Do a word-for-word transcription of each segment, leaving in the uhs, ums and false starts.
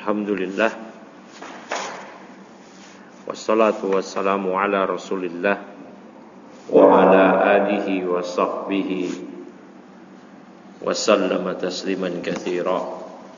Alhamdulillah. Wassalatu wassalamu ala Rasulillah wa ala alihi wa sahbihi wa sallama tasliman katsira.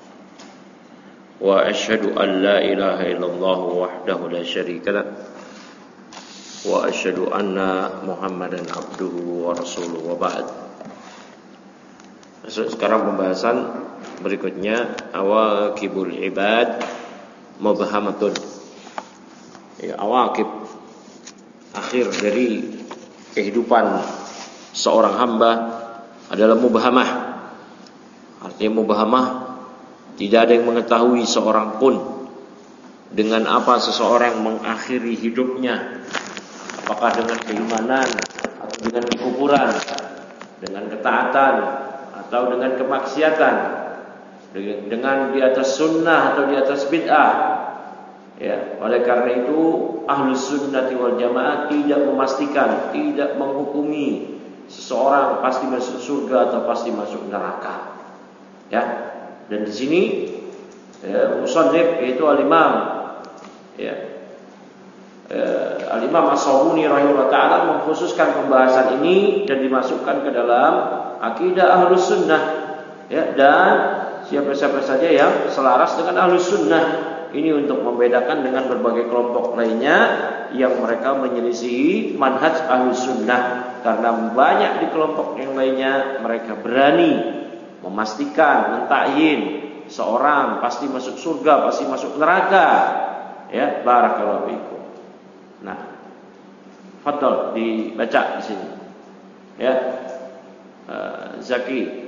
Wa asyhadu an la ilaha illallah wahdahu la syarika lah. Wa asyhadu anna Muhammadan abduhu wa rasuluhu wa ba'd. Masuk sekarang pembahasan berikutnya, awaqibul ibad mubhamatun. Ya, awaqib, akhir dari kehidupan seorang hamba adalah mubhamah. Artinya mubhamah, tidak ada yang mengetahui seorang pun dengan apa seseorang mengakhiri hidupnya. Apakah dengan keimanan atau dengan kekufuran, dengan ketaatan atau dengan kemaksiatan, dengan di atas sunnah atau di atas bid'ah. Ya, oleh karena itu Ahlus Sunnati wal Jamaah tidak memastikan, tidak menghukumi seseorang pasti masuk surga atau pasti masuk neraka. Ya, dan di sini ya, musannif yaitu al-Imam ya, eh, al-Imam As-Sabuni rahimahullah taala mengkhususkan pembahasan ini dan dimasukkan ke dalam akidah Ahlus Sunnah. Ya, dan siapa-siapa saja yang selaras dengan Ahlus Sunnah ini untuk membedakan dengan berbagai kelompok lainnya yang mereka menyelisihi manhaj Ahlus Sunnah. Karena banyak di kelompok yang lainnya mereka berani memastikan, mentakyin seorang pasti masuk surga, pasti masuk neraka. Ya, barakallahu fikum. Nah, fadhal dibaca di sini. Ya, uh, Zaki.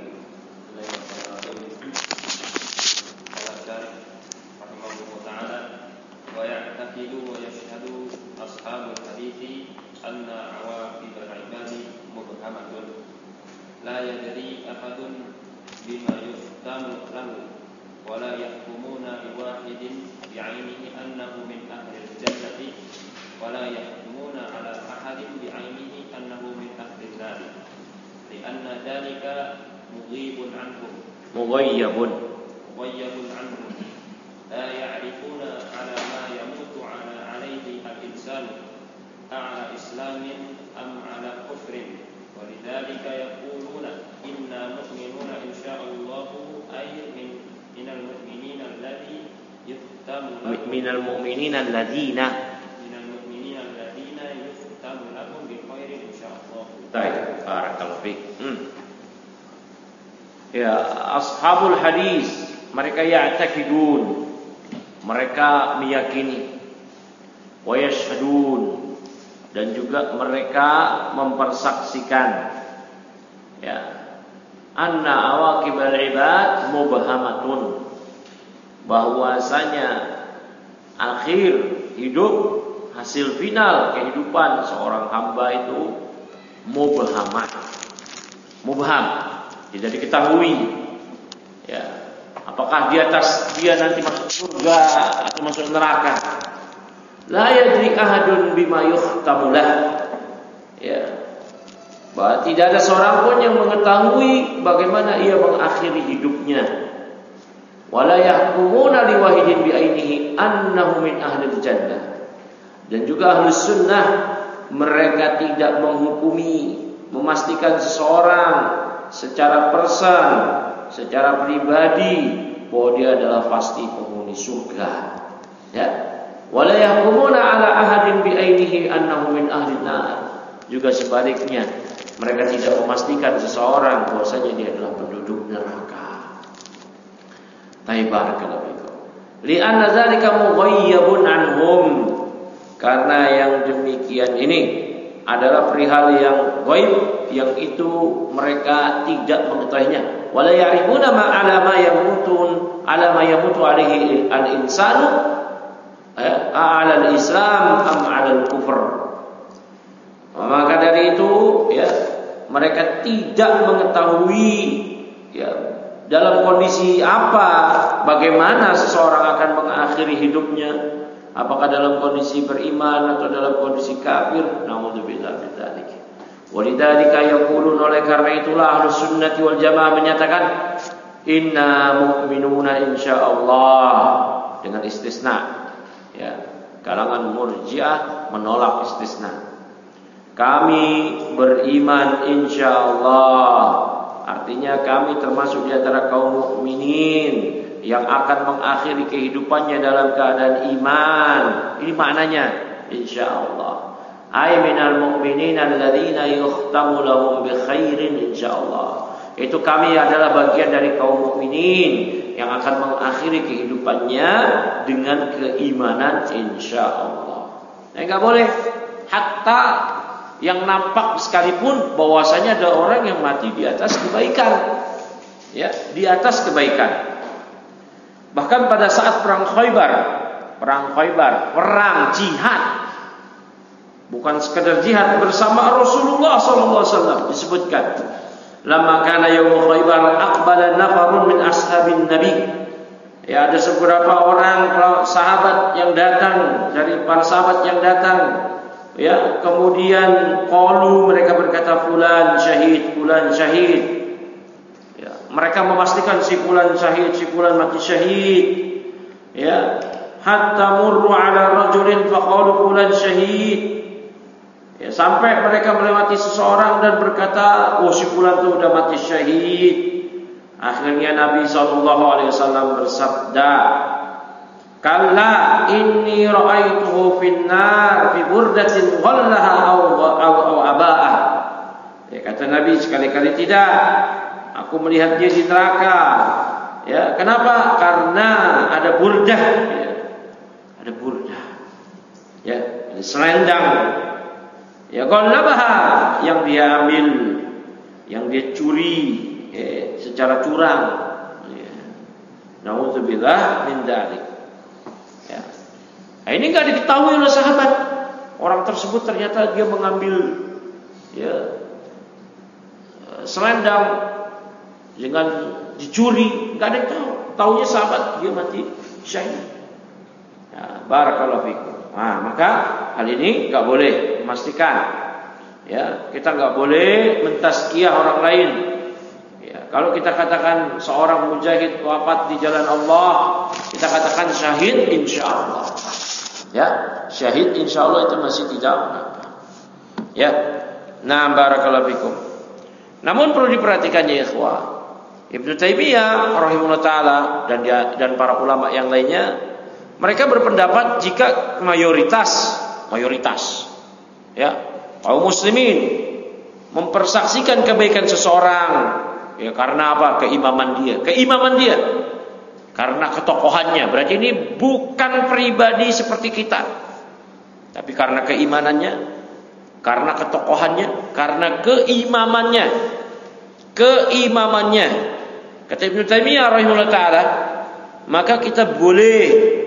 ويعتقد ويشهد أصحاب الحديث أن عواقب العباد مبهمة لا يدري أحد بما يختم له ولا يحكمون بواحد بعينه أنه من أهل الجنة ولا يحكمون على أحد بعينه أنه من أهل النار لأن ذلك مغيب عنهم مغيب مغيب عنهم لا يعرفون على ما يموت على عليه الإنسان أعلى إسلام أم على كفر ولذلك يقولون إنا مؤمنون إن شاء الله أي من من المؤمنين الذي يختم من المؤمنين الذين من المؤمنين الذين يختم لهم بخير إن شاء الله. Baik, barakallahu fiik. Hmm. Ya, ashabul hadis mereka ya'taqidun, mereka meyakini, wa yashhadun, dan juga mereka mempersaksikan, ya, anna awaqibal ibad mubhamatun, bahwasanya akhir hidup, hasil final kehidupan seorang hamba itu mubhamah, mubham, tidak diketahui. Ya, apakah di atas dia nanti masuk surga atau masuk neraka? La yadri ahadun bima yuhtamu lah. Ya. Bahwa tidak ada seorang pun yang mengetahui bagaimana ia mengakhiri hidupnya. Wala yahkumuna liwahidin bi'ainihi annahu min ahlil jannah. Dan juga Ahlus Sunnah mereka tidak menghukumi, memastikan seseorang secara person, secara pribadi bahwa dia adalah pasti penghuni surga. Ya. Wala yahkumuna ala ahadin bi'ainihi annahu min ahlin nar. Juga sebaliknya, mereka tidak memastikan seseorang bahwasanya dia adalah penduduk neraka. Barakallahu fikum. Li'anna dzalika mughayyabun anhum. Karena yang demikian ini adalah perihal yang ghaib, yang itu mereka tidak mengetahuinya. Wala ya'rifuna ma ala ma yamutun ala ma yamutu alaihi al-insanu ala al-islam am ala al-kufr. Maka dari itu, ya, mereka tidak mengetahui, ya, dalam kondisi apa, bagaimana seseorang akan mengakhiri hidupnya, apakah dalam kondisi beriman atau dalam kondisi kafir. Naudzubillah min dzalik. Walidzalika yaqulun, oleh karena itulah Ahlus Sunnati wal Jamaah menyatakan inna mu'minuna insyaallah, dengan istisna. Ya, kalangan Murji'ah menolak istisna. Kami beriman insyaallah, artinya kami termasuk di antara kaum mukminin yang akan mengakhiri kehidupannya dalam keadaan iman. Ini maknanya insyaallah. Ay minal mu'minin alladzina yukhtamu lahum bi khairin insyaallah. Itu kami adalah bagian dari kaum mukminin yang akan mengakhiri kehidupannya dengan keimanan insyaallah. Nah, enggak boleh hatta yang nampak sekalipun bahwasanya ada orang yang mati di atas kebaikan. Ya, di atas kebaikan. Bahkan pada saat perang Khaybar, perang Khaybar, perang jihad, bukan sekedar jihad bersama Rasulullah sallallahu alaihi wasallam, disebutkan lamma kana yaum Khaybar aqbala nafarun min ashabin nabi. Ya, ada beberapa orang sahabat yang datang, dari para sahabat yang datang. Ya, kemudian qalu, mereka berkata fulan syahid, fulan syahid. Ya, mereka memastikan si fulan syahid, si fulan mati syahid. Ya, hatta murru ala rajulin faqalu fulan syahid. Ya, sampai mereka melewati seseorang dan berkata, oh si fulan itu sudah mati syahid. Akhirnya Nabi sallallahu alaihi wasallam bersabda, kalla inni ra'aituhu finnar fi burdatin ghallaha aw aw aw aba'ah. Ya, kata Nabi, sekali-kali tidak, aku melihat dia di neraka. Ya, kenapa? Karena ada burdah. Ya, ada burdah. Ya, ada selendang. Ya, ghallabaha, yang dia ambil, yang dia curi, ya, secara curang. Ya. Nauzubillah min dzalik. Ya. Nah, ini enggak diketahui oleh sahabat. Orang tersebut ternyata dia mengambil, ya, selendang dengan dicuri, enggak ada yang tahu. Taunya sahabat dia mati syahid. Ya, barakallahu fikum. Nah, maka hal ini enggak boleh memastikan. Ya, kita enggak boleh mentazkiyah orang lain. Ya, kalau kita katakan seorang mujahid wafat di jalan Allah, kita katakan syahid insyaallah. Ya, syahid insyaallah itu masih tidak mengapa. Ya. Nah, barakallahu fikum. Namun perlu diperhatikan ya ikhwah, Ibnu Taimiyah rahimahullah taala dan dia, dan para ulama yang lainnya, mereka berpendapat jika mayoritas mayoritas ya kaum muslimin mempersaksikan kebaikan seseorang, ya karena apa? Keimaman dia, keimaman dia, karena ketokohannya. Berarti ini bukan pribadi seperti kita, tapi karena keimanannya, karena ketokohannya, karena keimamannya, keimamannya. Kata Ibnu Taimiyah rahimahullah taala, maka kita boleh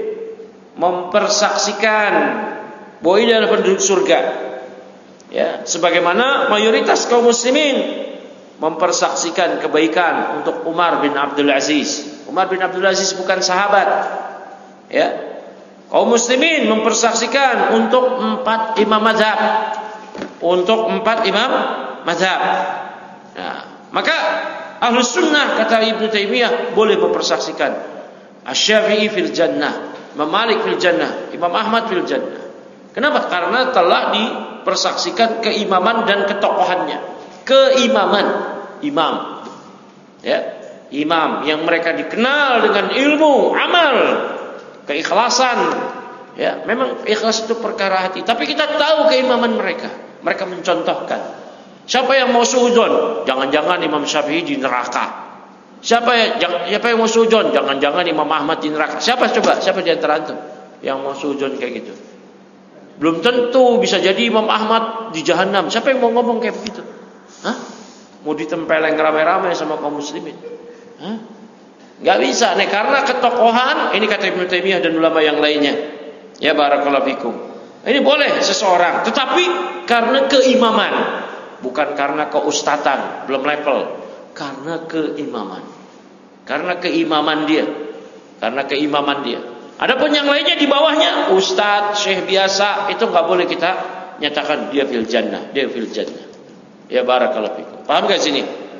mempersaksikan bahwa ini adalah penduduk surga. Ya, sebagaimana mayoritas kaum muslimin mempersaksikan kebaikan untuk Umar bin Abdul Aziz. Umar bin Abdul Aziz bukan sahabat. Ya. Kaum muslimin mempersaksikan untuk empat imam mazhab. Untuk empat imam mazhab. Nah, maka Ahlus Sunnah, kata Ibnu Taimiyah, boleh mempersaksikan Asy-Syafi'i fil jannah, Imam Malik fil jannah, Imam Ahmad fil jannah. Kenapa? Karena telah dipersaksikan keimaman dan ketokohannya. Keimaman, imam. Ya, imam yang mereka dikenal dengan ilmu, amal, keikhlasan. Ya, memang ikhlas itu perkara hati, tapi kita tahu keimaman mereka. Mereka mencontohkan. Siapa yang mau suudzon? Jangan-jangan Imam Syafi'i di neraka. Siapa yang siapa yang mau suudzon? Jangan-jangan Imam Ahmad di neraka. Siapa coba? Siapa di antara antum yang mau suudzon kayak gitu? Belum tentu, bisa jadi Imam Ahmad di jahanam. Siapa yang mau ngomong kayak begitu? Hah? Mau ditempeleng rame-rame sama kaum muslimin? Hah? Gak bisa, nih, karena ketokohan. Ini kata Ibnu Taimiyah dan ulama yang lainnya. Ya, barakallahu fikum. Ini boleh seseorang, tetapi karena keimaman, bukan karena keustatan, belum level. Karena keimaman. Karena keimaman dia. Karena keimaman dia. Adapun yang lainnya di bawahnya, ustaz, syekh biasa, itu enggak boleh kita nyatakan dia fil jannah, dia fil jannah. Ya, barakallahu fikum. Paham enggak sini?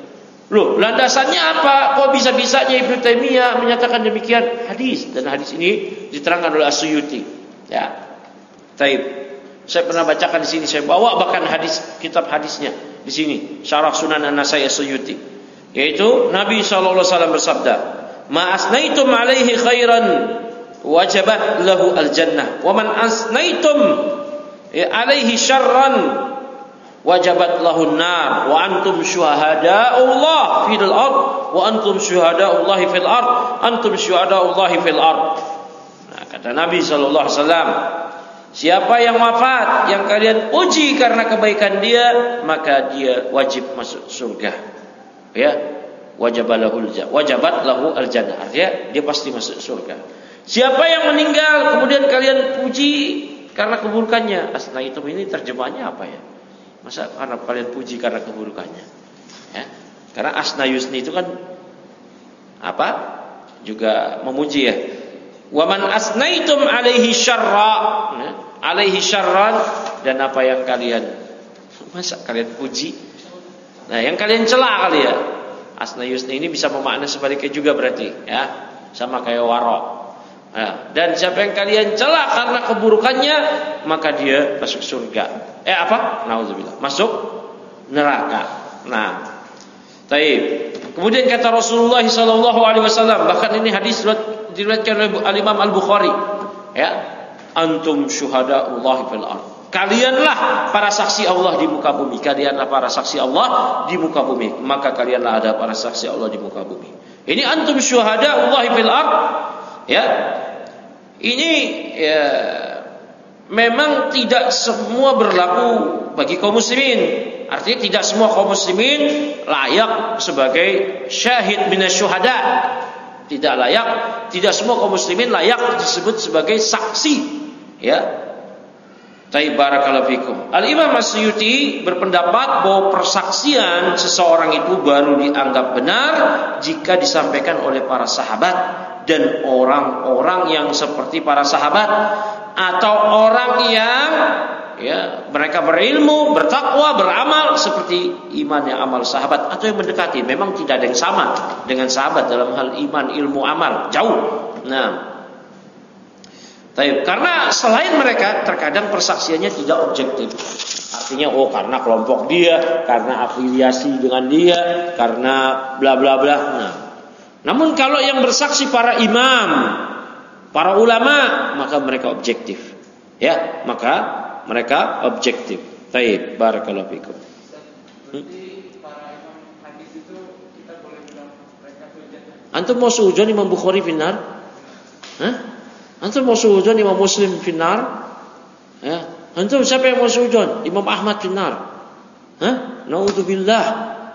Loh, landasannya apa? Kok bisa-bisanya Ibnu Taimiyah menyatakan demikian? Hadis, dan hadis ini diterangkan oleh As-Suyuti. Ya. Taib. Saya pernah bacakan di sini, saya bawa bahkan hadis, kitab hadisnya di sini, Syarah Sunan An-Nasai As-Suyuti. Yaitu Nabi sallallahu alaihi wasallam bersabda, "Ma asnaitum alaihi khairan wajabat lahu al-jannah, wa man asnaitum alaihi syarran wajabat lahun nar, wa antum syuhada'ullah fil ard, wa antum syuhada'ullah fil ard, antum syuhada'ullah fil ard." Nah, kata Nabi sallallahu alaihi wasallam, siapa yang wafat yang kalian uji karena kebaikan dia, maka dia wajib masuk surga. Ya, wajabat lahul jannah, wajabat lahu al jannah. Artinya dia pasti masuk surga. Siapa yang meninggal kemudian kalian puji karena keburukannya, asna itu ini terjemahannya apa ya? Masa karena kalian puji karena keburukannya? Ya. Karena asna yusni itu kan apa? Juga memuji ya. Wa man asnaitum alaihi syarra, ya. Alaihi syarran, dan apa yang kalian, masa kalian puji? Nah, yang kalian cela kali ya. Asna yusni ini bisa memaknai sebaliknya juga berarti, ya. Sama kayak warok. Ya. Dan siapa yang kalian cela karena keburukannya, maka dia masuk surga. Eh apa? Nauzubillah. Masuk neraka. Nah, taib. Kemudian kata Rasulullah sallallahu alaihi wasallam, bahkan ini hadis diriwayatkan oleh Al-Imam Al-Bukhari, ya. Antum syuhada'ullah fil ard. Kalianlah para saksi Allah di muka bumi. Kalianlah para saksi Allah di muka bumi. Maka kalianlah ada para saksi Allah di muka bumi. Ini antum syuhada'ullah fil ard. Ya. Ini ya, memang tidak semua berlaku bagi kaum muslimin. Artinya tidak semua kaum muslimin layak sebagai syahid minasyuhada. Tidak layak, tidak semua kaum muslimin layak disebut sebagai saksi. Ya. Taib barakallahu fikum. Al-Imam As-Suyuti berpendapat bahwa persaksian seseorang itu baru dianggap benar jika disampaikan oleh para sahabat dan orang-orang yang seperti para sahabat, atau orang yang ya mereka berilmu, bertakwa, beramal seperti iman yang amal sahabat, atau yang mendekati. Memang tidak ada yang sama dengan sahabat dalam hal iman, ilmu, amal, jauh. Nah, taib. Karena selain mereka terkadang persaksiannya tidak objektif. Artinya oh karena kelompok dia, karena afiliasi dengan dia, karena bla bla bla. Nah, namun kalau yang bersaksi para imam, para ulama, maka mereka objektif. Ya, maka mereka objektif. Taib, barakallahu fikum. Hmm? Antum mau suudzon Imam Bukhari finnar? Hah? Antum mau suudzon Imam Muslim finnar? Ya. Antum siapa yang mau suudzon? Imam Ahmad finnar? Hah? Naudzubillah.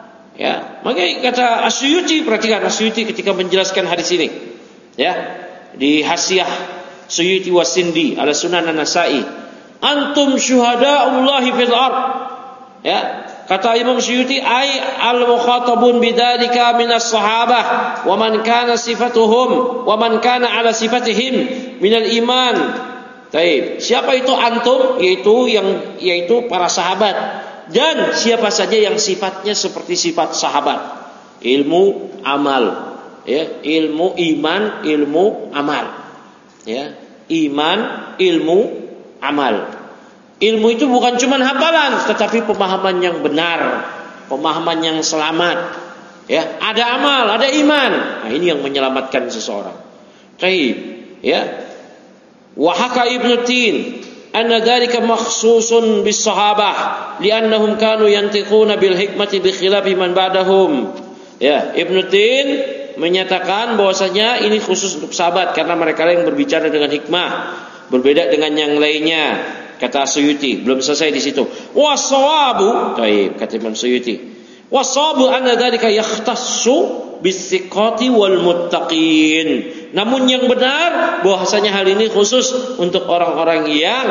Ya, makanya kata As-Suyuti, perhatikan As-Suyuti ketika menjelaskan hadis ini. Ya, di Hasyiah Suyuti Wasindi ala Sunan An-Nasai. Antum syuhada'ullahi fil ard. Ya, kata Imam Suyuti, ay al-mukhatabun bidzalika minas sahabah wa man kana sifatuhum wa man kana ala sifatihim minal iman. Baik, siapa itu antum? Yaitu yang yaitu para sahabat dan siapa saja yang sifatnya seperti sifat sahabat. Ilmu, amal, ya, ilmu, iman, ilmu, amal. Ya, iman, ilmu, amal. Ilmu itu bukan cuma hafalan, tetapi pemahaman yang benar, pemahaman yang selamat. Ya, ada amal, ada iman. Nah, ini yang menyelamatkan seseorang. Baik, ya. Wa haka Ibnu Tin anna dzalika makhsusun bis sahabah li'annahum kanu yantiquna bil hikmati bi khilafi man ba'dahum. Ya, Ibnu Tin menyatakan bahwasanya ini khusus untuk sahabat karena mereka yang berbicara dengan hikmah, berbeda dengan yang lainnya. Kata Suyuti, belum selesai di situ. Wasawabu, taib, kata Imam Suyuti. Wasawabu anna dzalika yakhtassu bis-siqati wal muttaqin. Namun yang benar bahwasanya hal ini khusus untuk orang-orang yang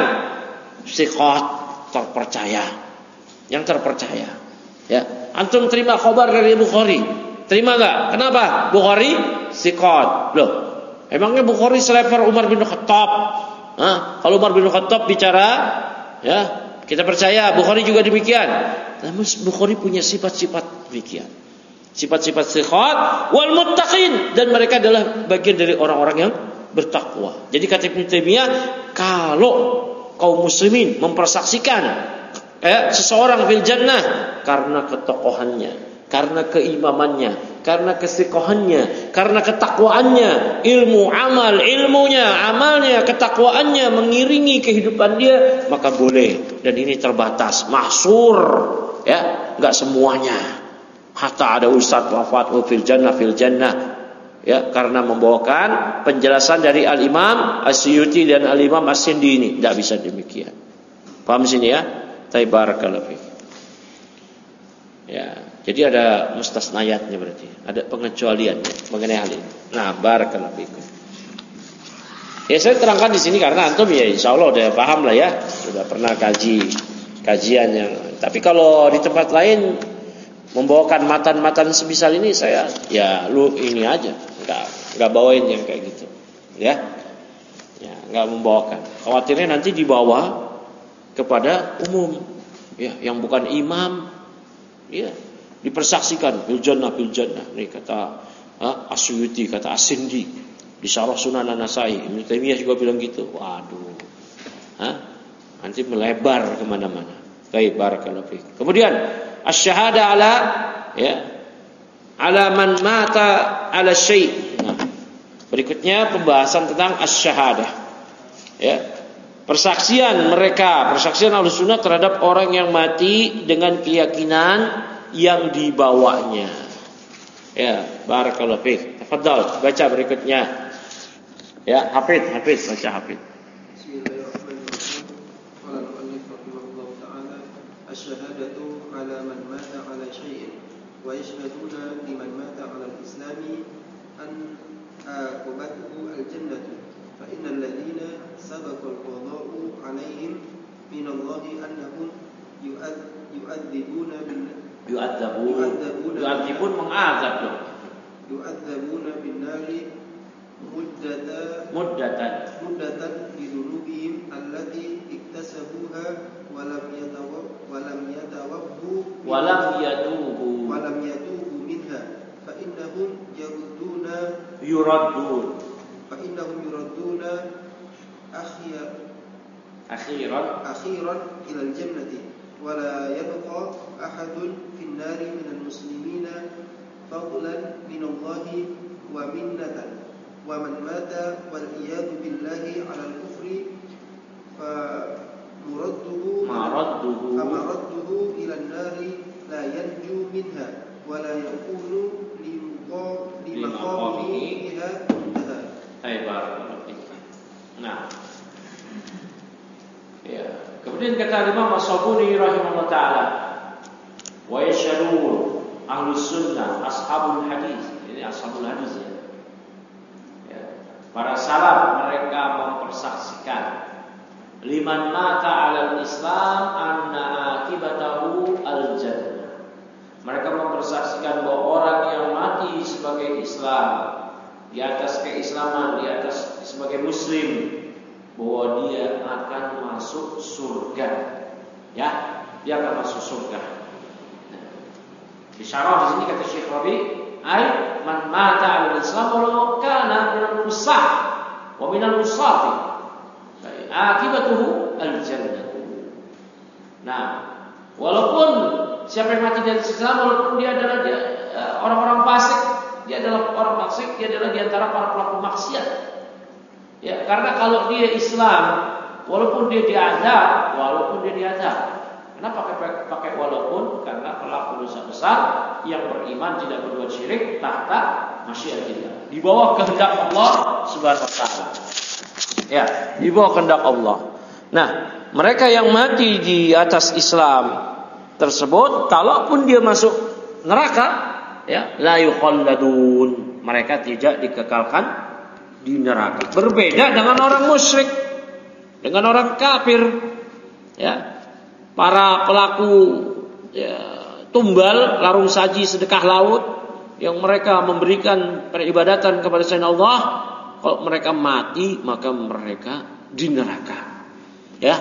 siqat, terpercaya. Yang terpercaya. Ya, antum terima khabar dari Bukhari. Terima enggak? Kenapa? Bukhari siqat. Loh, emangnya Bukhari selevel Umar bin Khattab? Hah? Kalau Umar bin Khattab bicara, ya, kita percaya. Bukhari juga demikian. Namun Bukhari punya sifat-sifat demikian. sifat-sifat siqat wal muttaqin, dan mereka adalah bagian dari orang-orang yang bertakwa. Jadi kata Ibnu Taimiyah, kalau kaum muslimin mempersaksikan eh, seseorang fil jannah karena ketokohannya, karena keimamannya, karena kesiqahannya, karena ketakwaannya, ilmu amal, ilmunya, amalnya, ketakwaannya mengiringi kehidupan dia, maka boleh. Dan ini terbatas, mahsur, ya, enggak semuanya. Hatta ada ustaz wafat fil jannah fil jannah, ya, karena membawakan penjelasan dari Al-Imam As-Suyuti dan Al-Imam As-Sindi ini. Tidak bisa demikian. Paham sini ya? Barakallahu fiik. Ya, jadi ada mustasnayatnya berarti. Ada pengecualiannya mengenai hal ini. Nah, barakallahu fiik. Ya, saya terangkan di sini karena antum ya insyaallah udah paham lah ya. Sudah pernah kaji kajian yang. Tapi kalau di tempat lain membawakan matan-matan semisal ini, saya ya lu ini aja, nggak nggak bawain yang kayak gitu, ya, ya nggak membawakan. Khawatirnya nanti dibawa kepada umum, ya, yang bukan imam, ya, dipersaksikan bil jannah bil jannah. Nih kata ah, As-Suyuti, kata As-Sindi di Syarah Sunan An-Nasai, Ibnu Taimiyah juga bilang gitu. Waduh, Hah? nanti melebar kemana-mana. Baik, barakallahu fiik. Kemudian asy-syahada ala ya ala man mata ala syai'. Nah, berikutnya pembahasan tentang asy-syahadah. Ya. Persaksian mereka, persaksian Ahlussunnah terhadap orang yang mati dengan keyakinan yang dibawanya. Ya, barakallahu fiik. Tafadhal, baca berikutnya. Ya, Hafid, Hafid, baca Hafid. الشهادة على من مات على شيء ويشهدون لمن مات على الإسلام أن عاقبته الجنة فإن الذين سبق القضاء عليهم من الله أنهم يؤذبون يؤذبون يؤذبون mengazab loh يؤذبون بالنار مدة مدة مدة بذنوبهم التي اكتسبوها ولم يتوب ولم يتوبوا ولم يتوبوا ولم يتوبوا منها فإنهم يردون يردون فإنهم يردون أخيرا أخيرا أخيرا إلى الجنة ولا يبقى أحد في النار من المسلمين فضلا من الله ومنة ومن مات والعياذ بالله على الكفر فمرده مرده فمرده إلى النار لا ينجو منها ولا يكون لمقامه بها منتهى. أي بارك الله فيك. Nah, ya. Kemudian kata Imam As-Sabuni rahimahullah taala, wa yashhadun ahlus sunnah ashabul hadis. Ini ashabul hadis ya. Ya. Para salaf mereka mempersaksikan liman mata 'alal Islam anna akibatahu al-jannah. Mereka mempersaksikan bahwa orang yang mati sebagai Islam, di atas keislaman, di atas sebagai muslim, bahwa dia akan masuk surga. Ya, dia akan masuk surga. Nah, di syarah di sini kata Syekh Rabi, ai man mata 'alal Islam walau kana minal musah wa minal musafir, akibatuhu al-jannah. Nah, walaupun siapa yang mati dari Islam, walaupun dia adalah dia, orang-orang fasik, dia adalah orang fasik, dia adalah di antara para pelaku maksiat. Ya, karena kalau dia Islam, walaupun dia diazab, walaupun dia diazab. Kenapa pakai pakai walaupun? Karena pelaku dosa besar yang beriman tidak berbuat syirik tahta masyiatillah, di bawah kehendak Allah Subhanahu wa taala. Ya, di bawah kehendak Allah. Nah, mereka yang mati di atas Islam tersebut, kalaupun dia masuk neraka, ya, la yukhalladun, mereka tidak dikekalkan di neraka. Berbeda dengan orang musyrik, dengan orang kafir, ya. Para pelaku ya, tumbal, larung saji, sedekah laut yang mereka memberikan peribadatan kepada selain Allah, kalau mereka mati maka mereka di neraka. Ya,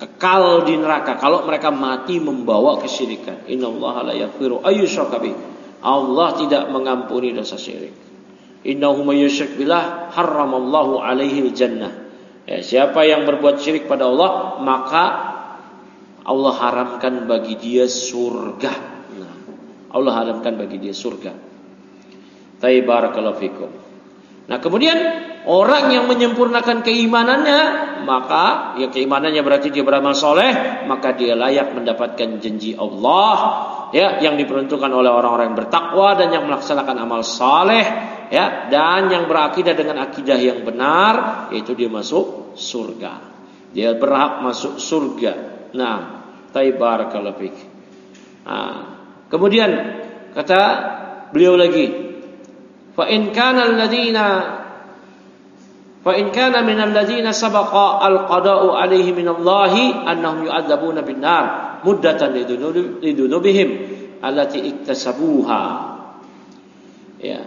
kekal di neraka kalau mereka mati membawa kesyirikan. Innallaha la yaghfiru ayyushraka bih Allah tidak mengampuni dosa syirik. Innahu may yusyrik billah harramallahu alaihi jannah. Ya, siapa yang berbuat syirik pada Allah, maka Allah haramkan bagi dia surga. Nah, Allah haramkan bagi dia surga. Tayyib, barakallahu fikum. Nah, kemudian orang yang menyempurnakan keimanannya, maka ya keimanannya berarti dia beramal soleh, maka dia layak mendapatkan janji Allah, ya, yang diperuntukkan oleh orang-orang yang bertakwa dan yang melaksanakan amal soleh, ya, dan yang berakidah dengan akidah yang benar, yaitu dia masuk surga. Dia berhak masuk surga. Nah, tayyib, barakallahu fik. Nah, kemudian kata beliau lagi, fa in kana alladziina fa in kana min alladziina sabaqa al-qada'u 'alaihi min Allah annahum yu'adzabuna bin nar muddatan lidunubihim allati iktasabuha. Ya.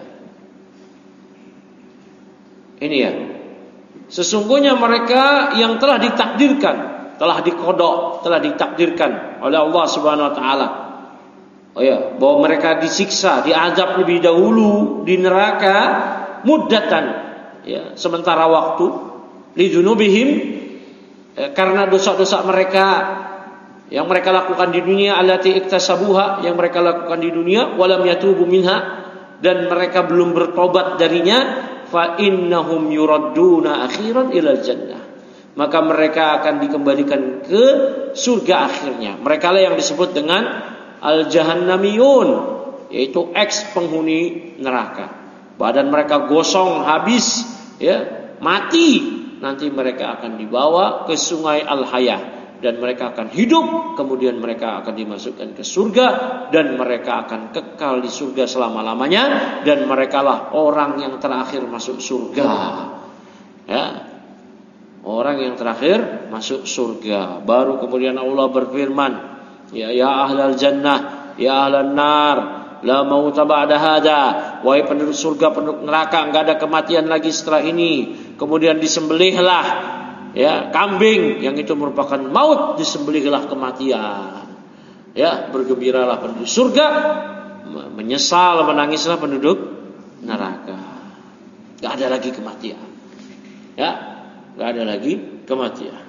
Ini ya. Sesungguhnya mereka yang telah ditakdirkan, telah diqada, telah ditakdirkan oleh Allah Subhanahu wa taala. Oh ya, bahwa mereka disiksa, diazab lebih dahulu di neraka muddatan, ya, sementara waktu, lidunubihim, ya, karena dosa-dosa mereka yang mereka lakukan di dunia, allati iktasabuha, yang mereka lakukan di dunia, walam yatubu minha, dan mereka belum bertobat darinya, fa innahum yuradduna akhiran ilal jannah, maka mereka akan dikembalikan ke surga akhirnya. Mereka lah yang disebut dengan al-jahannamiyun, yaitu ex penghuni neraka. Badan mereka gosong habis, ya, mati. Nanti mereka akan dibawa ke sungai Al-Hayah dan mereka akan hidup, kemudian mereka akan dimasukkan ke surga dan mereka akan kekal di surga selama-lamanya, dan merekalah orang yang terakhir masuk surga. Ya. Orang yang terakhir masuk surga. Baru kemudian Allah berfirman, Ya ya ahlal jannah, ya ahlan nar, la mauta ba'da hada. Wahai penduduk surga, penduduk neraka, enggak ada kematian lagi setelah ini. Kemudian disembelihlah, ya, kambing, yang itu merupakan maut, disembelihlah kematian. Ya, bergembiralah penduduk surga, menyesal, menangislah penduduk neraka. Enggak ada lagi kematian. Ya, enggak ada lagi kematian.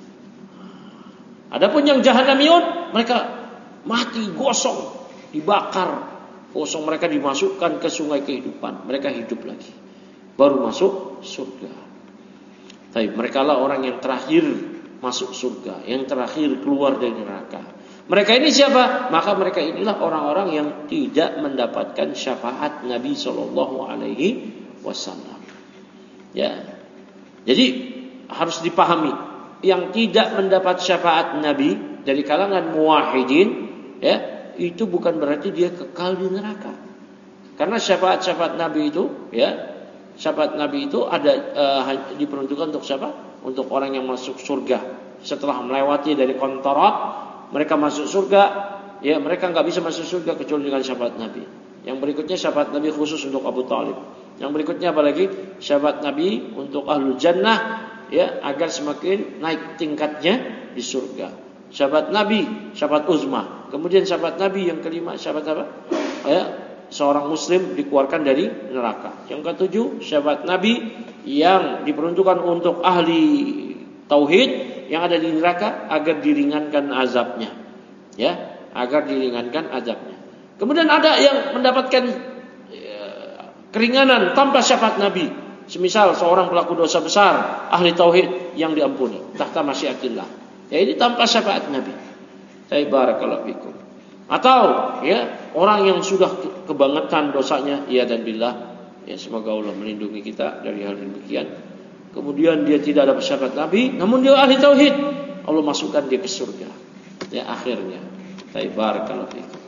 Adapun yang jahannamiyun, mereka mati gosong, dibakar gosong, mereka dimasukkan ke sungai kehidupan, mereka hidup lagi, baru masuk surga. Tapi mereka lah orang yang terakhir masuk surga, yang terakhir keluar dari neraka. Mereka ini siapa? Maka mereka inilah orang-orang yang tidak mendapatkan syafaat Nabi Shallallahu Alaihi Wasallam. Ya, jadi harus dipahami, yang tidak mendapat syafaat Nabi dari kalangan muwahhidin, ya, itu bukan berarti dia kekal di neraka. Karena syafaat-syafaat Nabi itu, ya, syafaat Nabi itu ada uh, diperuntukkan untuk siapa? Untuk orang yang masuk surga. Setelah melewati dari kontorat, mereka masuk surga, ya, mereka nggak bisa masuk surga kecuali dengan syafaat Nabi. Yang berikutnya syafaat Nabi khusus untuk Abu Thalib. Yang berikutnya apalagi? Syafaat Nabi untuk ahlul jannah, ya, agar semakin naik tingkatnya di surga. Syafaat Nabi, syafaat uzma. Kemudian syafaat Nabi yang kelima, syafaat apa? Ya, seorang muslim dikeluarkan dari neraka. Yang ketujuh, syafaat Nabi yang diperuntukkan untuk ahli tauhid yang ada di neraka agar diringankan azabnya. Ya, agar diringankan azabnya. Kemudian ada yang mendapatkan ya, keringanan tanpa syafaat Nabi. Semisal seorang pelaku dosa besar, ahli tauhid yang diampuni tahta masyiatillah. Ya, ini tanpa syafaat Nabi. Tayyib, barakallahu fikum. Atau ya, orang yang sudah kebangetan dosanya, ya dan billah, ya, semoga Allah melindungi kita dari hal demikian. Kemudian dia tidak ada syafaat Nabi, namun dia ahli tauhid, Allah masukkan dia ke surga. Ya, akhirnya. Tayyib, barakallahu fikum.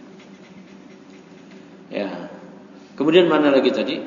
Ya. Kemudian mana lagi tadi?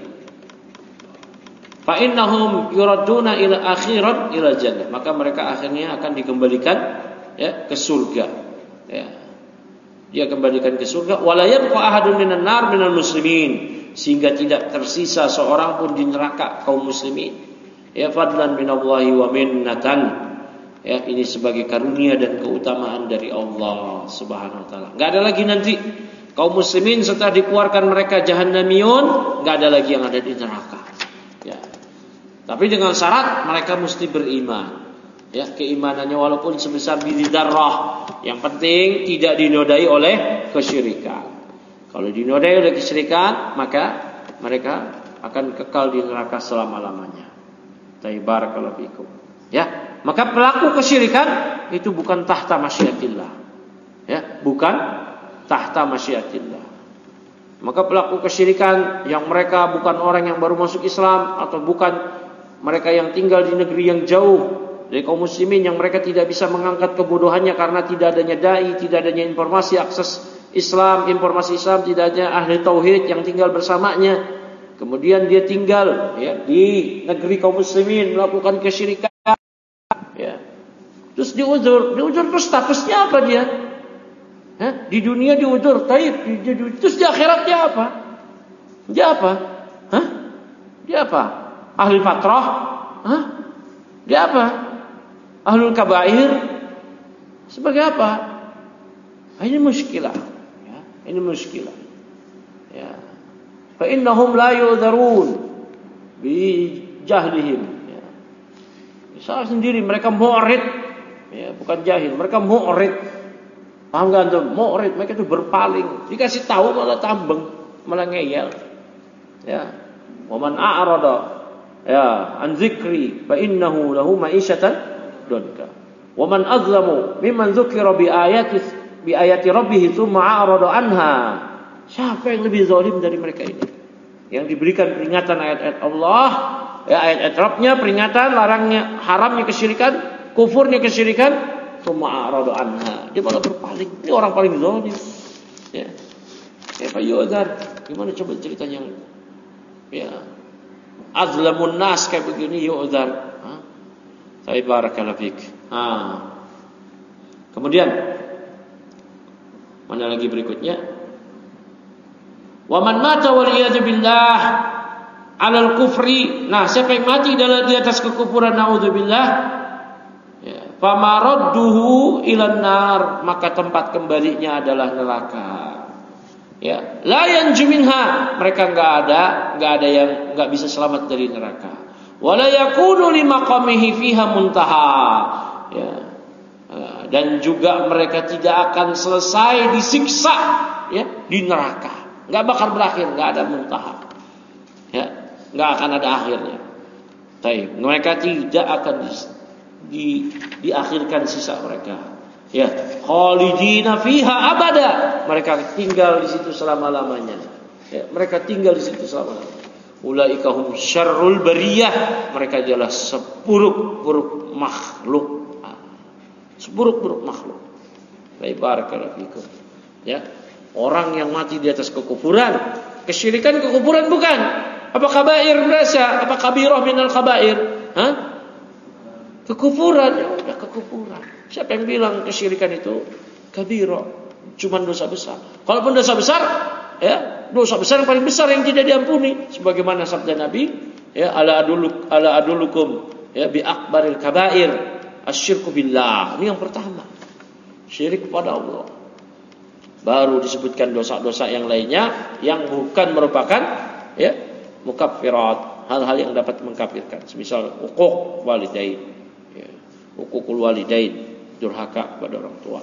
Fa innahum yuradduna ila akhirat ila jannah, maka mereka akhirnya akan dikembalikan, ya, ke surga. Ya. Dia kembalikan ke surga. Wala yabqa ahadun minan nar minal muslimin, sehingga tidak tersisa seorang pun di neraka kaum muslimin. Ya, fadlan minallahi wa minnatan. Ya, ini sebagai karunia dan keutamaan dari Allah Subhanahu wa taala. Enggak ada lagi nanti Kaum muslimin setelah dikeluarkan mereka jahannamiyun, nggak ada lagi yang ada di neraka. Ya. Tapi dengan syarat mereka mesti beriman. Ya, keimanannya walaupun sebesar biji darah. Yang penting tidak dinodai oleh kesyirikan. Kalau dinodai oleh kesyirikan, maka mereka akan kekal di neraka selama-lamanya. Barakallahu fikum. Ya, maka pelaku kesyirikan itu bukan tahta masyiatillah. Ya, bukan tahta masyiatillah. Maka pelaku kesyirikan yang mereka bukan orang yang baru masuk Islam, atau bukan mereka yang tinggal di negeri yang jauh dari kaum muslimin, yang mereka tidak bisa mengangkat kebodohannya karena tidak adanya dai, tidak adanya informasi akses Islam, informasi Islam, tidak adanya ahli tauhid yang tinggal bersamanya. Kemudian dia tinggal ya di negeri kaum muslimin melakukan kesyirikan. Ya. Terus diuzur, diuzur terus statusnya apa dia? Hah? Di dunia diuzur, taib, di, di, di, terus di akhiratnya apa? Dia apa? Hah? Dia apa? Ahli fatrah? Hah? Dia apa? Ahlul kabair? Sebagai apa? Nah, ini muskilah. Ya, ini muskilah. Ya. Fa innahum la yu'dzarun bi jahlihim. Ya. Misal sendiri mereka mu'rid, ya, bukan jahil, mereka mu'rid. Paham enggak antum? Mu'rid, mereka itu berpaling. Dikasih tahu malah tambeng, malah ngeyel. Ya. Wa man a'rada ya an dzikri fa innahu lahu ma'isyatan dunka. Wa man azlamu mimman dzukira bi ayati bi ayati rabbih tsumma a'rada anha. Siapa yang lebih zalim dari mereka ini? Yang diberikan peringatan ayat-ayat Allah, ya, ayat-ayat Rabbnya, peringatan, larangnya, haramnya kesyirikan, kufurnya kesyirikan, tsumma a'rada anha. Dia malah berpaling. Ini orang paling zalim. Ya. Ya Pak Yudhar, gimana coba ceritanya? Ya. Azlamun nas kayak begini Yudhar. Saya barakallahu fik. Ha. Kemudian mana lagi berikutnya? Wa man mata wal iyad billah 'alal kufri. Nah, siapa yang mati dalam di atas kekufuran, naudzubillah, ya, famaradduhu ilan nar, maka tempat kembalinya adalah neraka. Ya, la yanju minha, mereka enggak ada, enggak ada yang enggak bisa selamat dari neraka. Wala yakunu limaqamihi fiha muntaha. Ya. Dan juga mereka tidak akan selesai disiksa ya di neraka. Enggak bakal berakhir, enggak ada muntaha. Ya, enggak akan ada akhirnya. Baik, mereka tidak akan di, di diakhirkan sisa mereka. Ya, khalidina fiha abada. Mereka tinggal di situ selama-lamanya. Ya, mereka tinggal di situ selama-lamanya. Ulaika hum syarrul bariyah. Mereka adalah seburuk-buruk makhluk. Seburuk-buruk makhluk. Baik, barakallahu fikum. Ya. Orang yang mati di atas kekufuran, kesyirikan kekufuran bukan? Apa kabair berasa? Apa kabirah minal kabair? Hah? Kekufuran, ya udah kekufuran. Siapa yang bilang kesyirikan itu kabirah? Cuman dosa besar. Kalaupun dosa besar, ya, dosa besar yang paling besar yang tidak diampuni, sebagaimana sabda Nabi, ya, ala aduluk ala adulukum ya bi akbaril kabair asyirku billah. Ini yang pertama. Syirik kepada Allah. Baru disebutkan dosa-dosa yang lainnya yang bukan merupakan ya mukaffirat, hal-hal yang dapat mengkafirkan, semisal uquq walidain, ya, uququl walidain, durhaka kepada orang tua.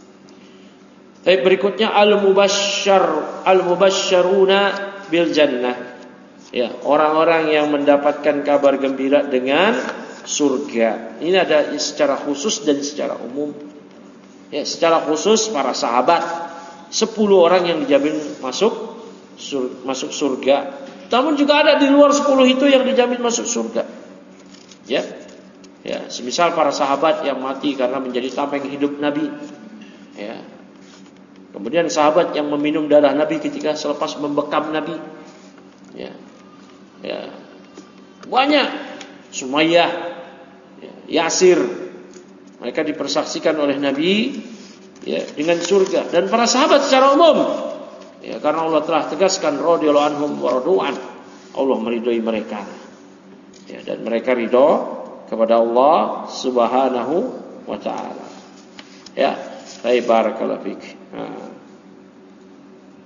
Tapi berikutnya al-mubasysyar al-mubasysyaruna bil jannah. Ya, orang-orang yang mendapatkan kabar gembira dengan surga. Ini ada secara khusus dan secara umum. Ya, secara khusus para sahabat sepuluh orang yang dijamin masuk sur, masuk surga. Namun juga ada di luar sepuluh itu yang dijamin masuk surga. Ya. Ya, semisal para sahabat yang mati karena menjadi tameng hidup Nabi. Ya. Kemudian sahabat yang meminum darah Nabi ketika selepas membekam Nabi. Ya. Ya. Banyak. Sumayyah, ya, Yasir, mereka dipersaksikan oleh Nabi ya dengan surga, dan para sahabat secara umum. Ya, karena Allah telah tegaskan radhiyallahu anhum wa radu'an. Allah meridhai mereka. Ya, dan mereka ridho kepada Allah Subhanahu wa taala. Ya, baik, barakallahu fik. Nah.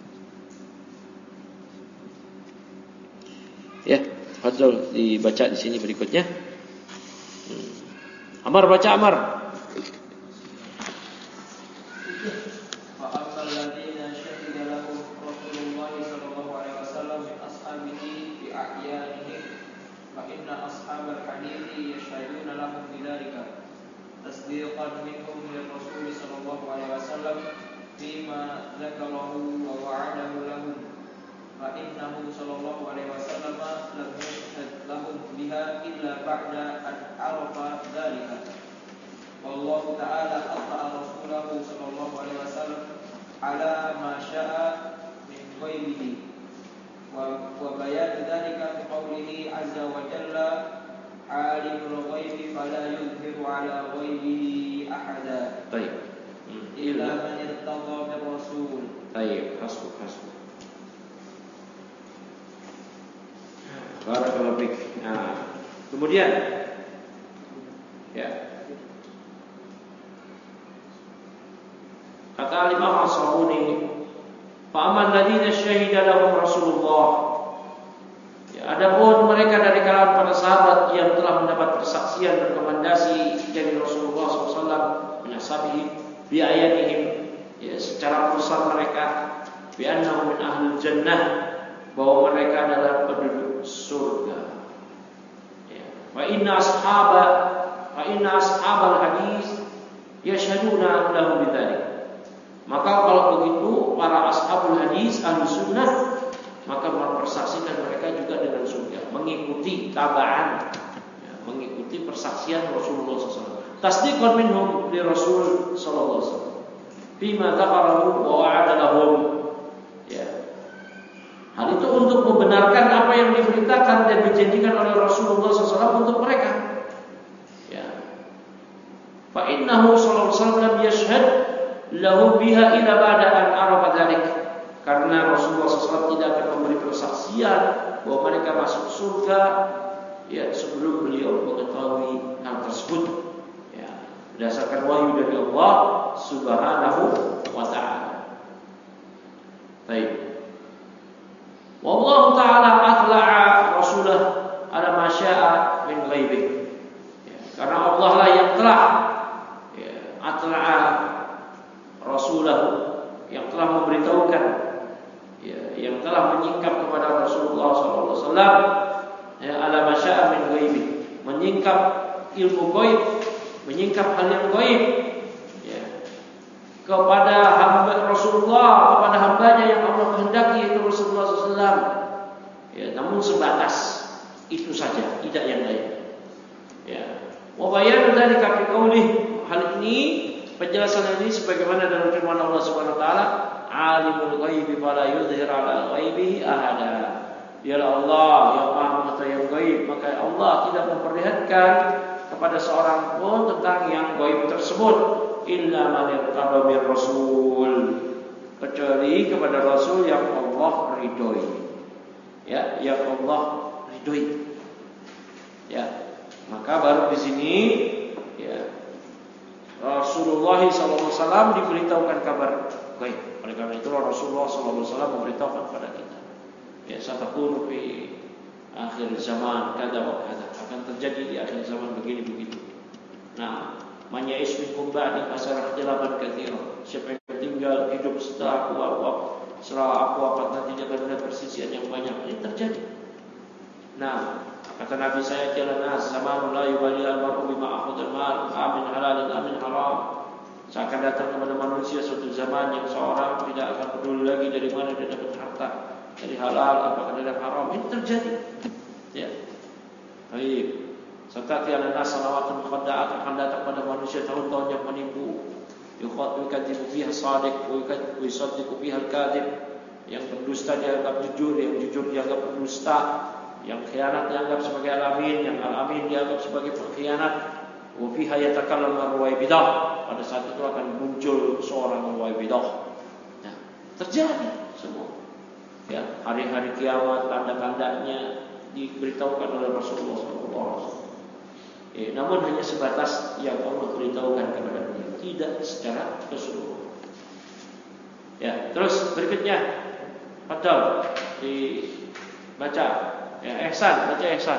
Ya, Fadl dibaca di sini berikutnya. Hmm. Amar baca Amar. تصديقا منهم للرسول صلى الله عليه وسلم فيما ذكره ووعده لهم فإنه صلى الله عليه وسلم لم يشهد لهم بها إلا بعد أن عرف ذلك والله تعالى أطلع رسوله صلى الله عليه وسلم على ما شاء من غيره وبيان ذلك بقوله عز وجل عالم الغيب فلا يظهر على غيبه أحدا طيب إلا من ارتضى بالرسول طيب حسبك حسبك Barakallahu fiik. Nah, kemudian ya. Kata Imam As-Sabuni, "Fa amal ladzina syahida lahum Rasulullah." Ya, adapun mereka dari kalangan para sahabat yang telah mendapat persaksian dan rekomendasi dari Rasulullah shallallahu alaihi wasallam menasabihi bi ayatihim, ya, secara perusahaan mereka bi annahum min ahlil jannah, bahwa mereka adalah penduduk surga. Ya. Wa inna ashaba wa inna ashabal hadis yashhaduna lahu bidzalik. Maka kalau begitu para ashabul hadis ahli sunnah maka mempersaksikan mereka juga dengan surga, mengikuti tabaan, ya, mengikuti persaksian Rasulullah shallallahu alaihi wasallam. Tasdiqan minhum li Rasul sallallahu alaihi wasallam bima dzakarahu wa wa'ada lahum. Ya. Hal itu untuk membenarkan apa yang diberitakan dan dijanjikan oleh Rasulullah shallallahu alaihi wasallam untuk mereka. Ya. Fa innahu sallallahu alaihi wasallam lam yashhad lahu biha illa ba'da an arafa dzalik. Karena Rasulullah shallallahu alaihi wasallam tidak akan memberi persaksian bahwa mereka masuk surga, ya, sebelum beliau mengetahui hal tersebut, ya, berdasarkan wahyu dari Allah Subhanahu wa taala. Baik. Wallahu ta'ala atla'a rasulah ala ma syaa min ghaibih. Ya, karena Allah lah yang telah, ya, atla'a rasulah, yang telah memberitahukan, ya, yang telah menyingkap kepada Rasulullah sallallahu alaihi wasallam, ya, ala ma syaa min ghaibih, menyingkap ilmu gaib, menyingkap hal yang gaib, ya, kepada hamba Rasulullah, kepada hambanya yang Allah kehendaki, yaitu Rasulullah sallallahu alaihi wasallam. Ya, namun sebatas itu saja, tidak yang lain. Ya. Wa bayanu dzalika fi qaulih, hal ini, penjelasan ini sebagaimana dalam firman Allah Subhanahu wa taala, alimul ghaibi fala yudhhir ala ghaibihi ahada. Dialah Allah yang Maha mengetahui yang gaib, maka Allah tidak memperlihatkan kepada seorang pun tentang yang gaib tersebut illa man irtada bir rasul, kecuali kepada rasul yang Allah ridhoi, ya, yang Allah ridhoi, ya, maka baru di sini, ya, Rasulullah sallallahu alaihi wasallam diberitahukan kabar gaib. Oleh karena itu Rasulullah sallallahu alaihi wasallam memberitahukan kepada kita, ya, satakunu fi akhir zaman kada wa kada, akan terjadi di akhir zaman begini begitu. Nah, man ya'is minkum ba'di fasara ikhtilafan katsiran. Siapa yang tinggal hidup setelah aku wafat, setelah aku wafat nanti dia akan melihat persisian yang banyak. Ini terjadi. Nah, kata Nabi saya, jalan nas zamanul la yubali al-mar'u bima akhadha al-mal amin halal amin haram. Seakan datang kepada manusia suatu zaman yang seorang tidak akan peduli lagi dari mana dia dapat harta, dari halal apakah dari haram. Ini terjadi. Ya. Baik. Serta tiada nas salawatun khadda'at, akan datang pada manusia tahun-tahun yang menipu. Yukadzibu fiha shadiq wa yusaddiqu fiha al-kadzib. Yang berdusta dianggap jujur, yang jujur dianggap berdusta, yang khianat dianggap sebagai alamin, yang alamin dianggap sebagai pengkhianat. Wa fiha yatakallamu ar-ruwaibidah. Pada saat itu akan muncul seorang ruwaibidah. Nah, terjadi semua. Ya, hari-hari kiamat tanda-tandanya diberitahukan oleh Rasulullah sallallahu alaihi wasallam. Eh, namun hanya sebatas yang Allah beritahukan kepada beliau, tidak secara keseluruhan. Ya, terus berikutnya, Fadal dibaca Ya, ihsan, baca ihsan.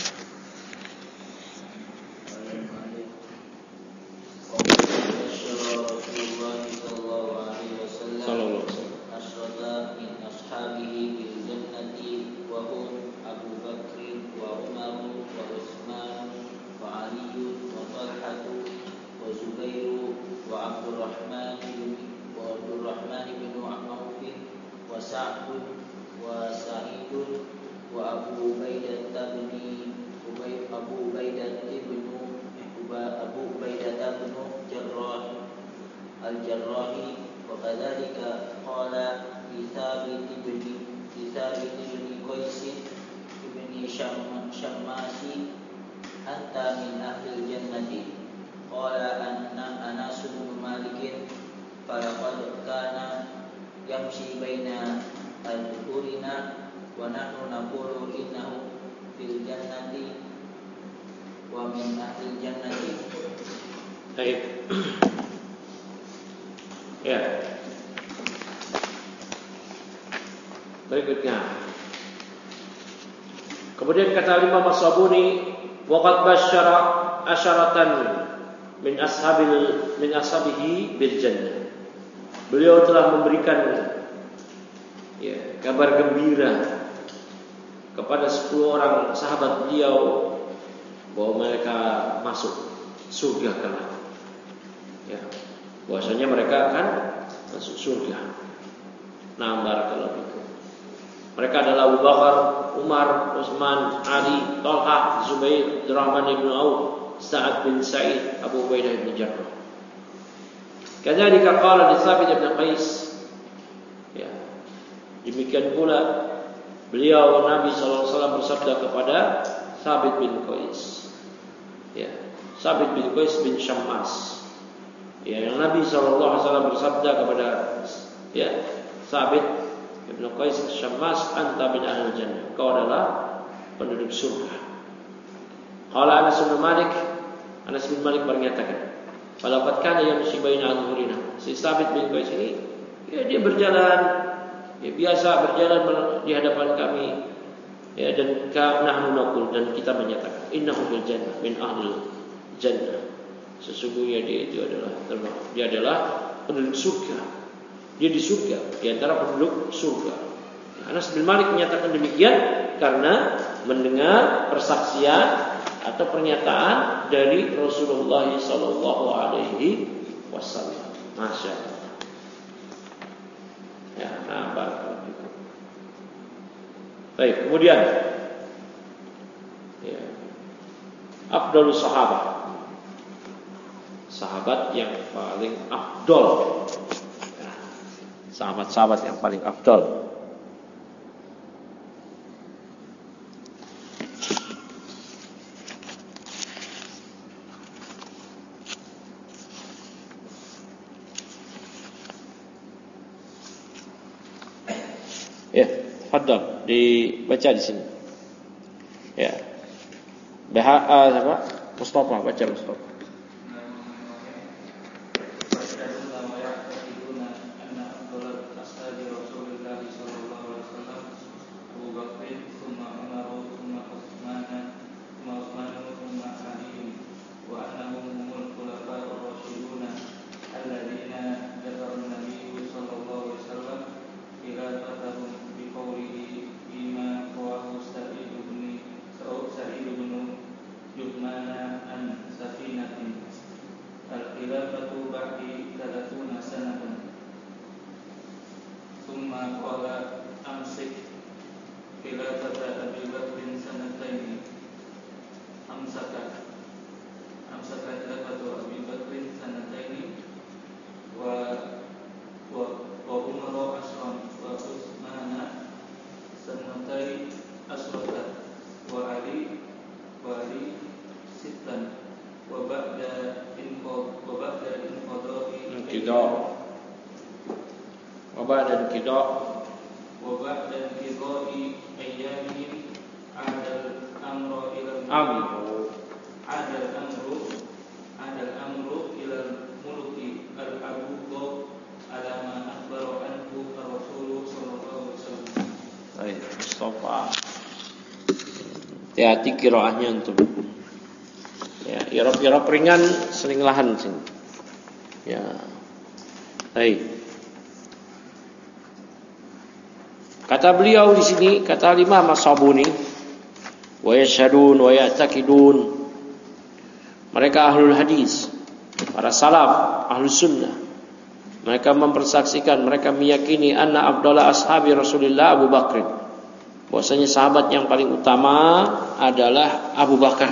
Al-Jarrahi wa kadzalika qala fi Thabit ibn Thabit ibn Qais ibn Syammasi anta min ahli jannati qala anna Anas bin Malik falaqad kana yamshi baina al-dhurina wa nahnu naqulu innahu fil jannati wa min ahli jannati. Baik. Ya. Berikutnya. Kemudian kata Imam As-Sabuni, waqad basyara asyaratan min ashabil min ashabihi bil jannah. Beliau telah memberikan ya, kabar gembira kepada sepuluh orang sahabat beliau bahwa mereka masuk surga kelak. Ya. Bahwasanya mereka akan masuk surga. Nah, barakallahu fikum. Mereka adalah Abu Bakar, Umar, Utsman, Ali, Talha, Zubair, Abdurrahman bin Auf, Sa'ad bin Sa'id, Abu Ubaidah bin Jarrah. Kadzalika qala li Thabit bin Qais. Ya. Demikian pula beliau Nabi sallallahu alaihi wasallam bersabda kepada Thabit bin Qais. Ya, Thabit bin Qais bin Syammas. Ya, yang Nabi sallallahu alaihi wasallam bersabda kepada ya, Thabit bin Qais Syammas, anta min ahli jannah. Kau adalah penduduk surga. Qala Anas bin Malik, Anas bin Malik berkata, "Falaqad kana yamshi baina adhurina." Si Thabit bin Qais ini ya, dia berjalan ya, biasa berjalan di hadapan kami. Ya, dan nahnu naqul, dan kita menyatakan innahu bil jannah, min ahli jannah. Sesungguhnya dia itu adalah dia adalah penduduk surga. Dia di surga, di antara penduduk surga. Anas bin Malik menyatakan demikian karena mendengar persaksian atau pernyataan dari Rasulullah sallallahu alaihi wasallam. Masya Allah. Ya, nah, barakallahu fikum. Baik, kemudian ya, afdalus sahabat. Sahabat yang paling afdol. Ya, sahabat-sahabat yang paling afdol. Ya, tafadhal dibaca di sini. Ya. Baha apa? Mustafa, baca Mustafa. hati-hati qiraahnya antum. Ya, irab-irab ringan selinglahan sini. Ya. Baik. Kata beliau di sini, kata Imam As-Sabuni, wa yashhadun wa ya'taqidun. Mereka ahlul hadis, para salaf, ahlus sunnah. Mereka mempersaksikan, mereka meyakini anna afdala ashabi Rasulillah Abu Bakr. Bahwasanya sahabat yang paling utama adalah Abu Bakar.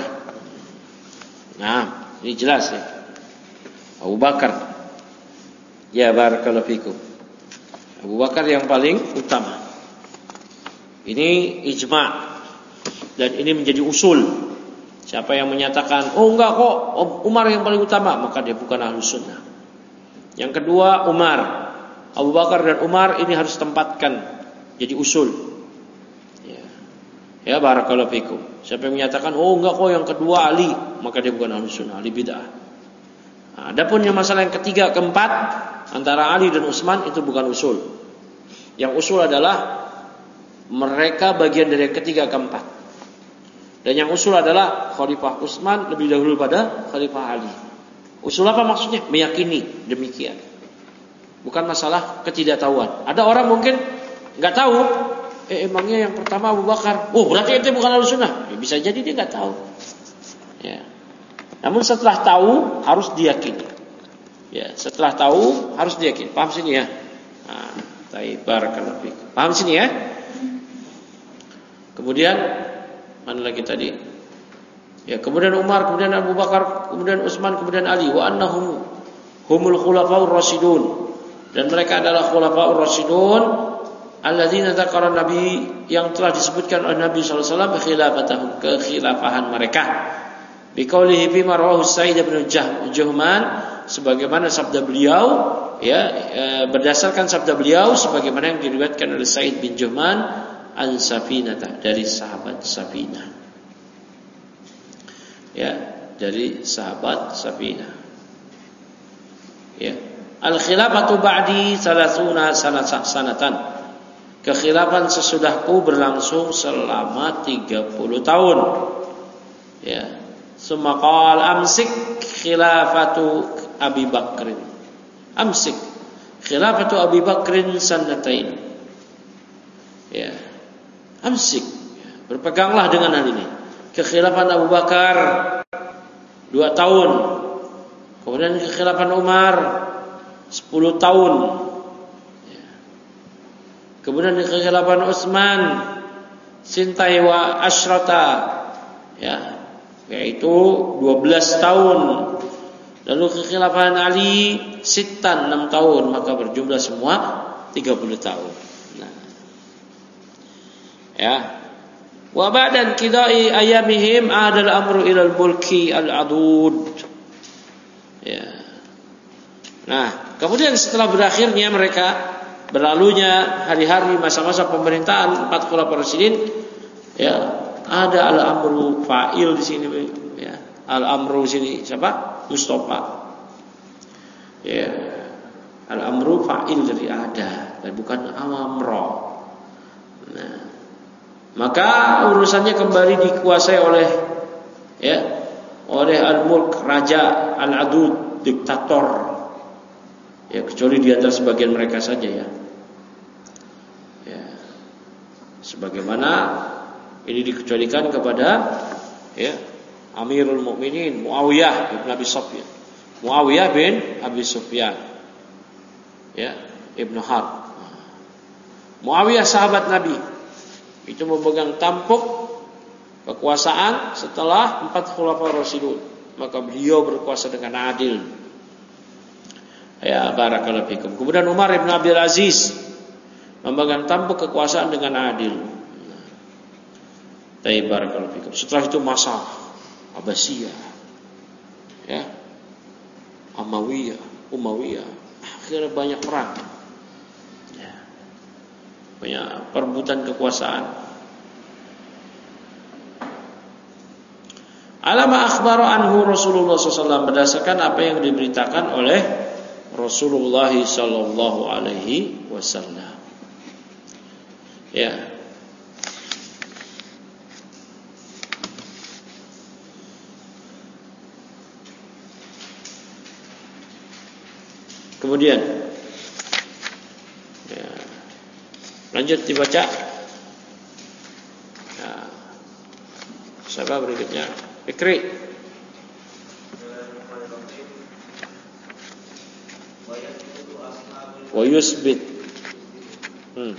Nah, ini jelas ya. Abu Bakar. Ya barakallahu fikum. Abu Bakar yang paling utama. Ini ijma' dan ini menjadi usul. Siapa yang menyatakan, oh enggak kok Umar yang paling utama, maka dia bukan ahlus sunnah. Yang kedua Umar, Abu Bakar dan Umar ini harus tempatkan jadi usul. Ya, ya barakallahu fikum. Siapa yang menyatakan, oh enggak kok yang kedua Ali, maka dia bukan ahlus sunnah, Ali bid'ah. Nah, adapun yang masalah yang ketiga, keempat antara Ali dan Utsman itu bukan usul. Yang usul adalah mereka bagian dari yang ketiga keempat. Dan yang usul adalah Khalifah Utsman lebih dahulu pada Khalifah Ali. Usul apa maksudnya? Meyakini demikian. Bukan masalah ketidaktahuan. Ada orang mungkin nggak tahu, eh emangnya yang pertama Abu Bakar. Oh berarti itu bukan ahlus sunnah. Ya, bisa jadi dia nggak tahu. Ya. Namun setelah tahu harus diyakini. Ya, setelah tahu harus diyakini. Paham sini ya? Nah, baik, barakallahu fiik. Paham sini ya? Kemudian mana lagi tadi? Ya, kemudian Umar, kemudian Abu Bakar, kemudian Utsman, kemudian Ali. Wa annahum humul khulafaur rasyidun. Dan mereka adalah khulafaur rasyidun alladzina dzakara Nabi, yang telah disebutkan oleh Nabi sallallahu alaihi wasallam khilafatahum, kekhilafahan mereka. Biqaulihi fi marwahu Sa'id bin Juhman, sebagaimana sabda beliau, ya, e, berdasarkan sabda beliau sebagaimana yang diriwayatkan oleh Sa'id bin Juhman an Safinah, dari sahabat Safinah. Ya, dari sahabat Safinah. Ya. Al-khilafatu ba'di salasuna sanatan. Kekhilafan sesudahku berlangsung selama tiga puluh tahun. Ya. Summa qala amsik khilafatu Abi Bakrin. Amsik khilafatu Abi Bakrin sanatain. Ya. Amsik. Berpeganglah dengan hal ini. Kekhilafan Abu Bakar dua tahun. Kemudian kekhilafan Umar sepuluh tahun. Kemudian kekhilafan Utsman sintai wa asyrata, ya, yaitu dua belas tahun. Lalu kekhilafan Ali sittan, enam tahun, maka berjumlah semua tiga puluh tahun. Nah. Ya. Wa ba'dan qidai ayamihim adal amru ilal mulki al-adud. Ya. Nah, kemudian setelah berakhirnya mereka, berlalunya hari-hari masa-masa pemerintahan empat khulafaur rasyidin, ya, ada al-amru fa'il di sini, ya. Al-amru sini siapa? Mustafa. Ya. Al-amru fa'il dari ada dan bukan amro. Nah, maka urusannya kembali dikuasai oleh, ya, oleh al-mulk, raja, al-adud, diktator. Ya, kecuali di antara sebagian mereka saja, ya. Ya. Sebagaimana ini dikecualikan kepada, ya, Amirul Mukminin Muawiyah bin Abi Sufyan. Muawiyah bin Abi Sufyan. Ya, Ibnu Harb. Muawiyah sahabat Nabi. Itu memegang tampuk kekuasaan setelah empat khulafaur rasyidun, maka beliau berkuasa dengan adil. Ya barakallahu fikum. Kemudian Umar bin Abdul Aziz memegang tampuk kekuasaan dengan adil. Taib barakallahu fikum. Setelah itu masa Abbasiyah, ya, Amawiyah, Umayyah, akhirnya banyak perang. Banyak perebutan kekuasaan. Alama akhbaru anhu Rasulullah sallallahu alaihi wasallam, berdasarkan apa yang diberitakan oleh Rasulullah sallallahu alaihi wasallam. Ya. Kemudian ya, lanjut dibaca. Ya. Siapa berikutnya? Fikri. Wa yusbit. Hmm.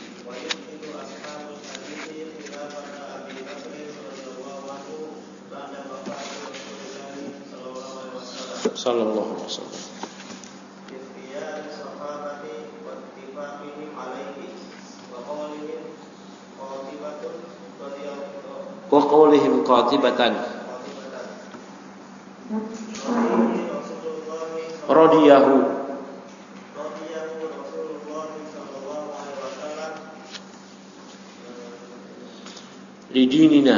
Sallallahu alaihi wasallam. Wa qawlihim qatibatan radiyahu lidinina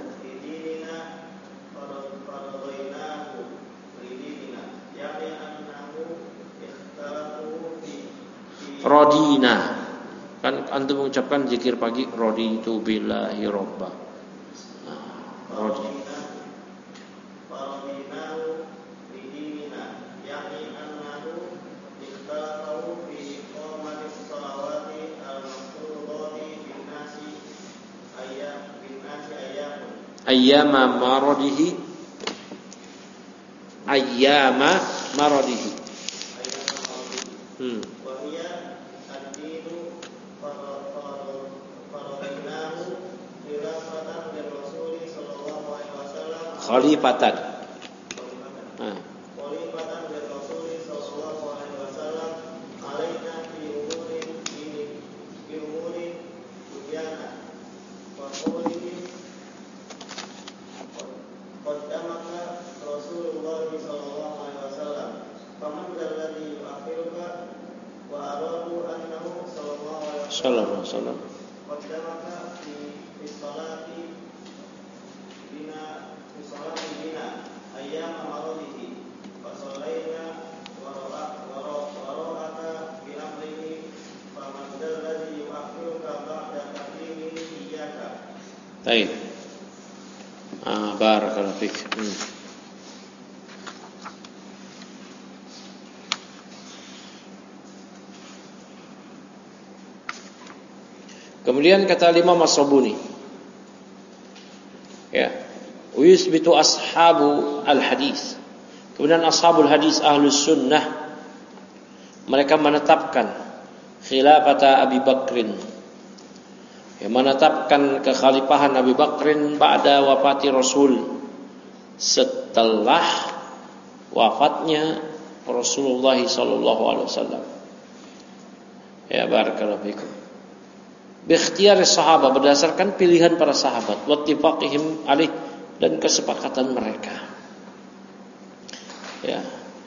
radina. Kan antum mengucapkan zikir pagi raditu billahi robba. Radi ayyama maradihi ayyama maradihi hmm. Khalifatan nah. Sallallahu alaihi wasallam. Baik. Ah, barakallahu fik. Hmm. Kemudian kata Imam As-Sabuni, ya, yusbitu ashabu al-hadis. Kemudian ashabul hadis ahlus sunnah mereka menetapkan khilafata Abi Bakrin, yang menetapkan kekhalifahan Abi Bakrin ba'da wafati Rasul, setelah wafatnya Rasulullah sallallahu alaihi wasallam. Ya barakallahu fikum. Bikhtiyar sahabat, berdasarkan pilihan para sahabat, wattifaqihim alih, dan kesepakatan mereka. Ya.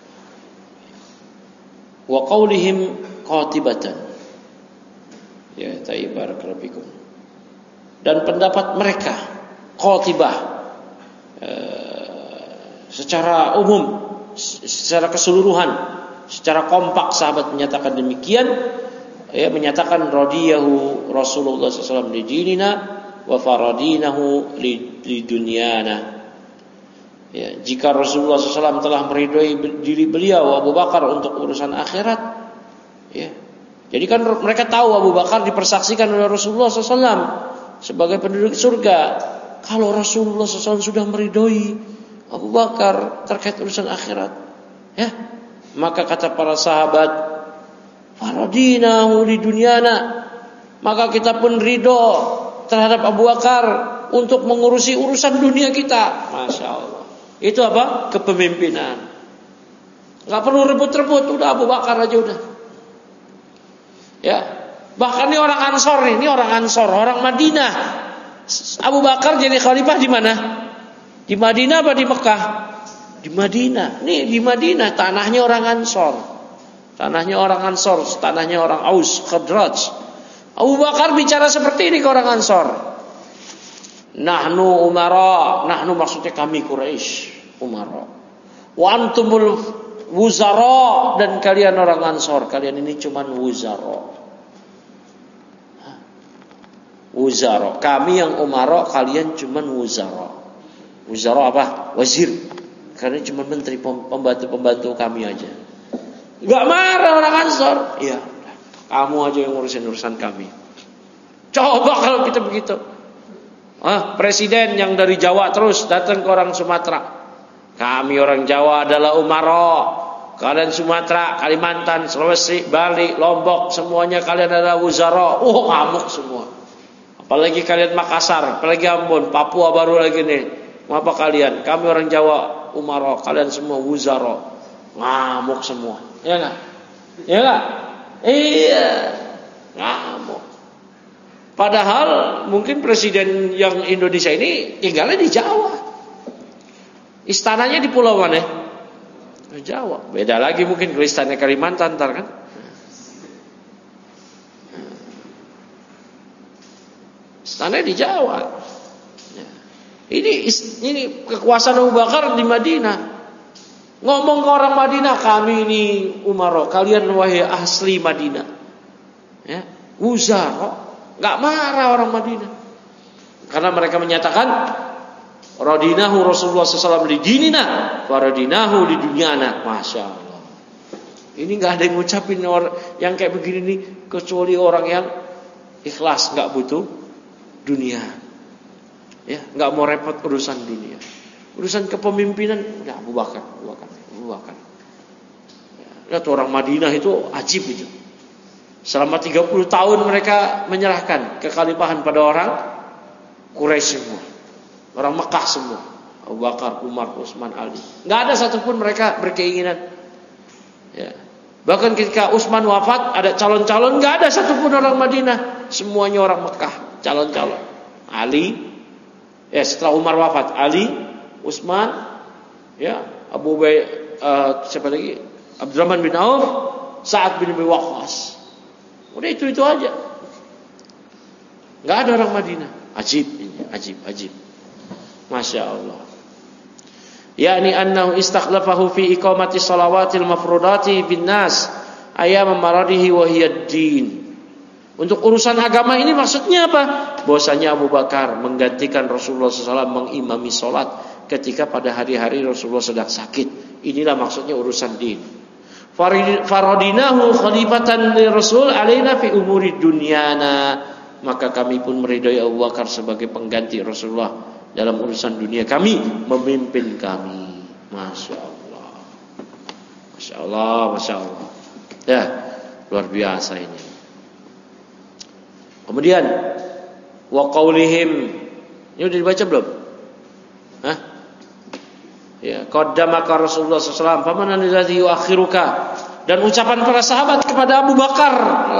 Wa qaulihim qatibatan. Ya, tayyib barakallahu fikum. Dan pendapat mereka qatibah e, secara umum, secara keseluruhan, secara kompak sahabat menyatakan demikian. Ya, menyatakan radiyahu Rasulullah sallallahu alaihi wasallam li dinina wa faradinahu li, li dunyana. Ya, jika Rasulullah sallallahu alaihi wasallam telah meridhoi diri beliau Abu Bakar untuk urusan akhirat, ya. Jadi kan mereka tahu Abu Bakar dipersaksikan oleh Rasulullah sallallahu alaihi wasallam sebagai penduduk surga. Kalau Rasulullah sallallahu alaihi wasallam sudah meridhoi Abu Bakar terkait urusan akhirat, ya, maka kata para sahabat, faradinahu li dunyana, maka kita pun ridho terhadap Abu Bakar untuk mengurusi urusan dunia kita. Masya Allah. Itu apa? Kepemimpinan. Gak perlu rebut-rebut, udah Abu Bakar aja udah. Ya, bahkan ini orang Ansor, ini orang Ansor, orang Madinah. Abu Bakar jadi khalifah di mana? Di Madinah apa di Mekah? Di Madinah. Nih di Madinah, tanahnya orang Ansor. Tanahnya orang Ansor, tanahnya orang Aus, Khadraj. Abu Bakar bicara seperti ini ke orang Ansor. Nahnu umara, nahnu maksudnya kami Quraisy, umara. Wa antumul wuzara, dan kalian orang Ansor, kalian ini cuman wuzara. Wuzara, kami yang umara, kalian cuman wuzara. Wuzara apa? Wazir. Kalian cuma menteri, pembantu-pembantu kami aja. Enggak marah orang Ansor. Iya, kamu aja yang ngurusin urusan kami. Coba kalau kita begitu. Ah, presiden yang dari Jawa terus datang ke orang Sumatera. Kami orang Jawa adalah umaro. Kalian Sumatera, Kalimantan, Sulawesi, Bali, Lombok, semuanya kalian adalah wuzara. Oh, ngamuk semua. Apalagi kalian Makassar, apalagi Ambon, Papua baru lagi nih. Ngapa kalian? Kami orang Jawa, umaro. Kalian semua wuzara. Ngamuk semua. Iya enggak? Iya enggak? Iya. Ngamuk. Padahal mungkin presiden yang Indonesia ini tinggalnya di Jawa. Istananya di pulau mana? Di Jawa. Beda lagi mungkin kalau istananya Kalimantan ntar kan. Istananya di Jawa. Ini ini kekuasaan Abu Bakar di Madinah. Ngomong ke orang Madinah, kami ini umaro, kalian wahai asli Madinah. Ya, wuzara. Gak marah orang Madinah. Karena mereka menyatakan radinahu Rasulullah sallallahu alaihi wasallam li dinina wa radinahu li dunyana. Masya Allah. Ini gak ada yang ngucapin orang yang kayak begini nih kecuali orang yang ikhlas, gak butuh dunia. Ya, gak mau repot urusan dunia. Urusan kepemimpinan ya Abu Bakar, Abu Bakar, Abu Bakar. Ya, lihat orang Madinah itu ajib itu. Selama tiga puluh tahun mereka menyerahkan kekhalifahan pada orang Quraisy semua. Orang Mekah semua. Abu Bakar, Umar, Utsman, Ali. Enggak ada satupun mereka berkeinginan. Ya. Bahkan ketika Utsman wafat, ada calon-calon, enggak ada satupun orang Madinah. Semuanya orang Mekah, calon-calon. Ali, ya setelah Umar wafat, Ali, Utsman, ya, Abu Bay, uh, siapa lagi? Abdurrahman bin Auf, Sa'ad bin Abi Waqqas. Udah itu-itu aja. Enggak ada orang Madinah. Ajib ini, ajib, ajib. Masya Allah. Yani annahu istakhlafahu fi iqamati shalawatil mafrudati bin nas ayyam maradihi wa hiya din. Untuk urusan agama ini maksudnya apa? Bahwasanya Abu Bakar menggantikan Rasulullah sallallahu alaihi wasallam mengimami salat ketika pada hari-hari Rasulullah sedang sakit. Inilah maksudnya urusan din. Faradinahu khalifatan li Rasul alaina fi umuri dunyana. Maka kami pun meridai Abu Bakar sebagai pengganti Rasulullah dalam urusan dunia kami, memimpin kami. Masya Allah. Masya Allah, Masya Allah. Ya, luar biasa ini. Kemudian wa qaulihim, ini udah dibaca belum? Hah? Ya, qaddamaka Rasulullah sallallahu alaihi wasallam faman allazi yuakhiruka, dan ucapan para sahabat kepada Abu Bakar,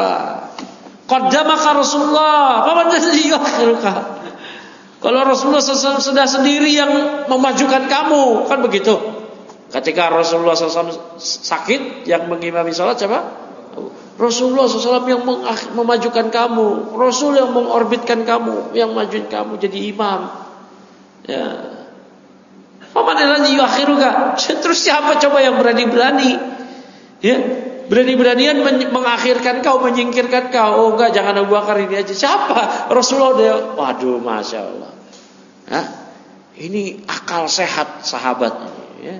qaddamaka Rasulullah faman allazi yuakhiruka. Kalau Rasulullah sallallahu alaihi wasallam sudah sendiri yang memajukan kamu, kan begitu. Ketika Rasulullah sallallahu alaihi wasallam sakit, yang mengimami salat siapa? Rasulullah sallallahu alaihi wasallam yang memajukan kamu, Rasul yang mengorbitkan kamu, yang majuin kamu jadi imam. Ya. Famanilladzi yuakhiruka. Terus siapa coba yang berani-berani? Ya, berani-beranian mengakhirkan kau, menyingkirkan kau. Oh enggak, jangan Abu Bakar ini aja. Siapa? Rasulullah dia. Waduh, Masya Allah. Hah? Ini akal sehat sahabat ini, ya.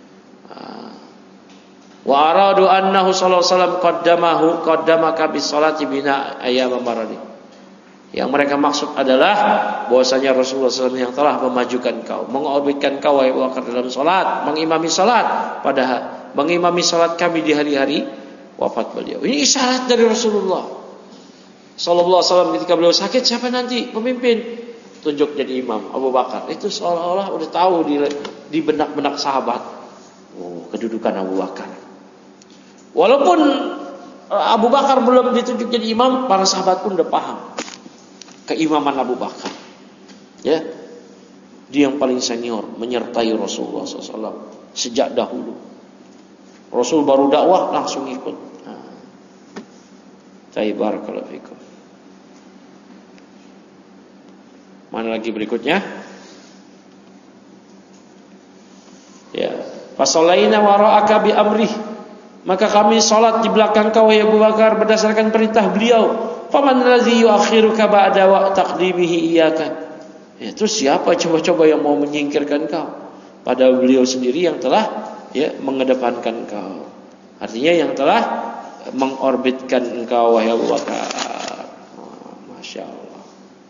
Wa aradu annahu sallallahu alaihi wasallam qaddamahu qaddamaka bis salati bina ayyam maradi. Yang mereka maksud adalah bahwasanya Rasulullah sallallahu alaihi wasallam yang telah memajukan kau, mengorbitkan kau wahai Abu Bakar dalam salat, mengimami salat pada mengimami salat kami di hari-hari wafat beliau. Ini isyarat dari Rasulullah sallallahu alaihi wasallam ketika beliau sakit, siapa nanti pemimpin? Tunjuk jadi imam Abu Bakar. Itu seolah-olah udah tahu di di benak-benak sahabat. Oh, kedudukan Abu Bakar. Walaupun Abu Bakar belum ditunjuk jadi imam, para sahabat pun udah paham keimaman Abu Bakar. Ya, dia yang paling senior menyertai Rasulullah sallallahu alaihi wasallam sejak dahulu. Rasul baru dakwah langsung ikut. Nah. Barakallahu fikum. Mana lagi berikutnya? Ya, fasalaina wara'aka bi amrih. Maka kami salat di belakang kau ya Abu Bakar berdasarkan perintah beliau. Faman allazi yuakhiruka ba'da wa taqdimihi iyyaka. Ya, terus siapa coba-coba yang mau menyingkirkan kau? Padahal beliau sendiri yang telah ya mengedepankan kau. Artinya yang telah mengorbitkan engkau wahai Abu Bakar. Oh, Masya Allah.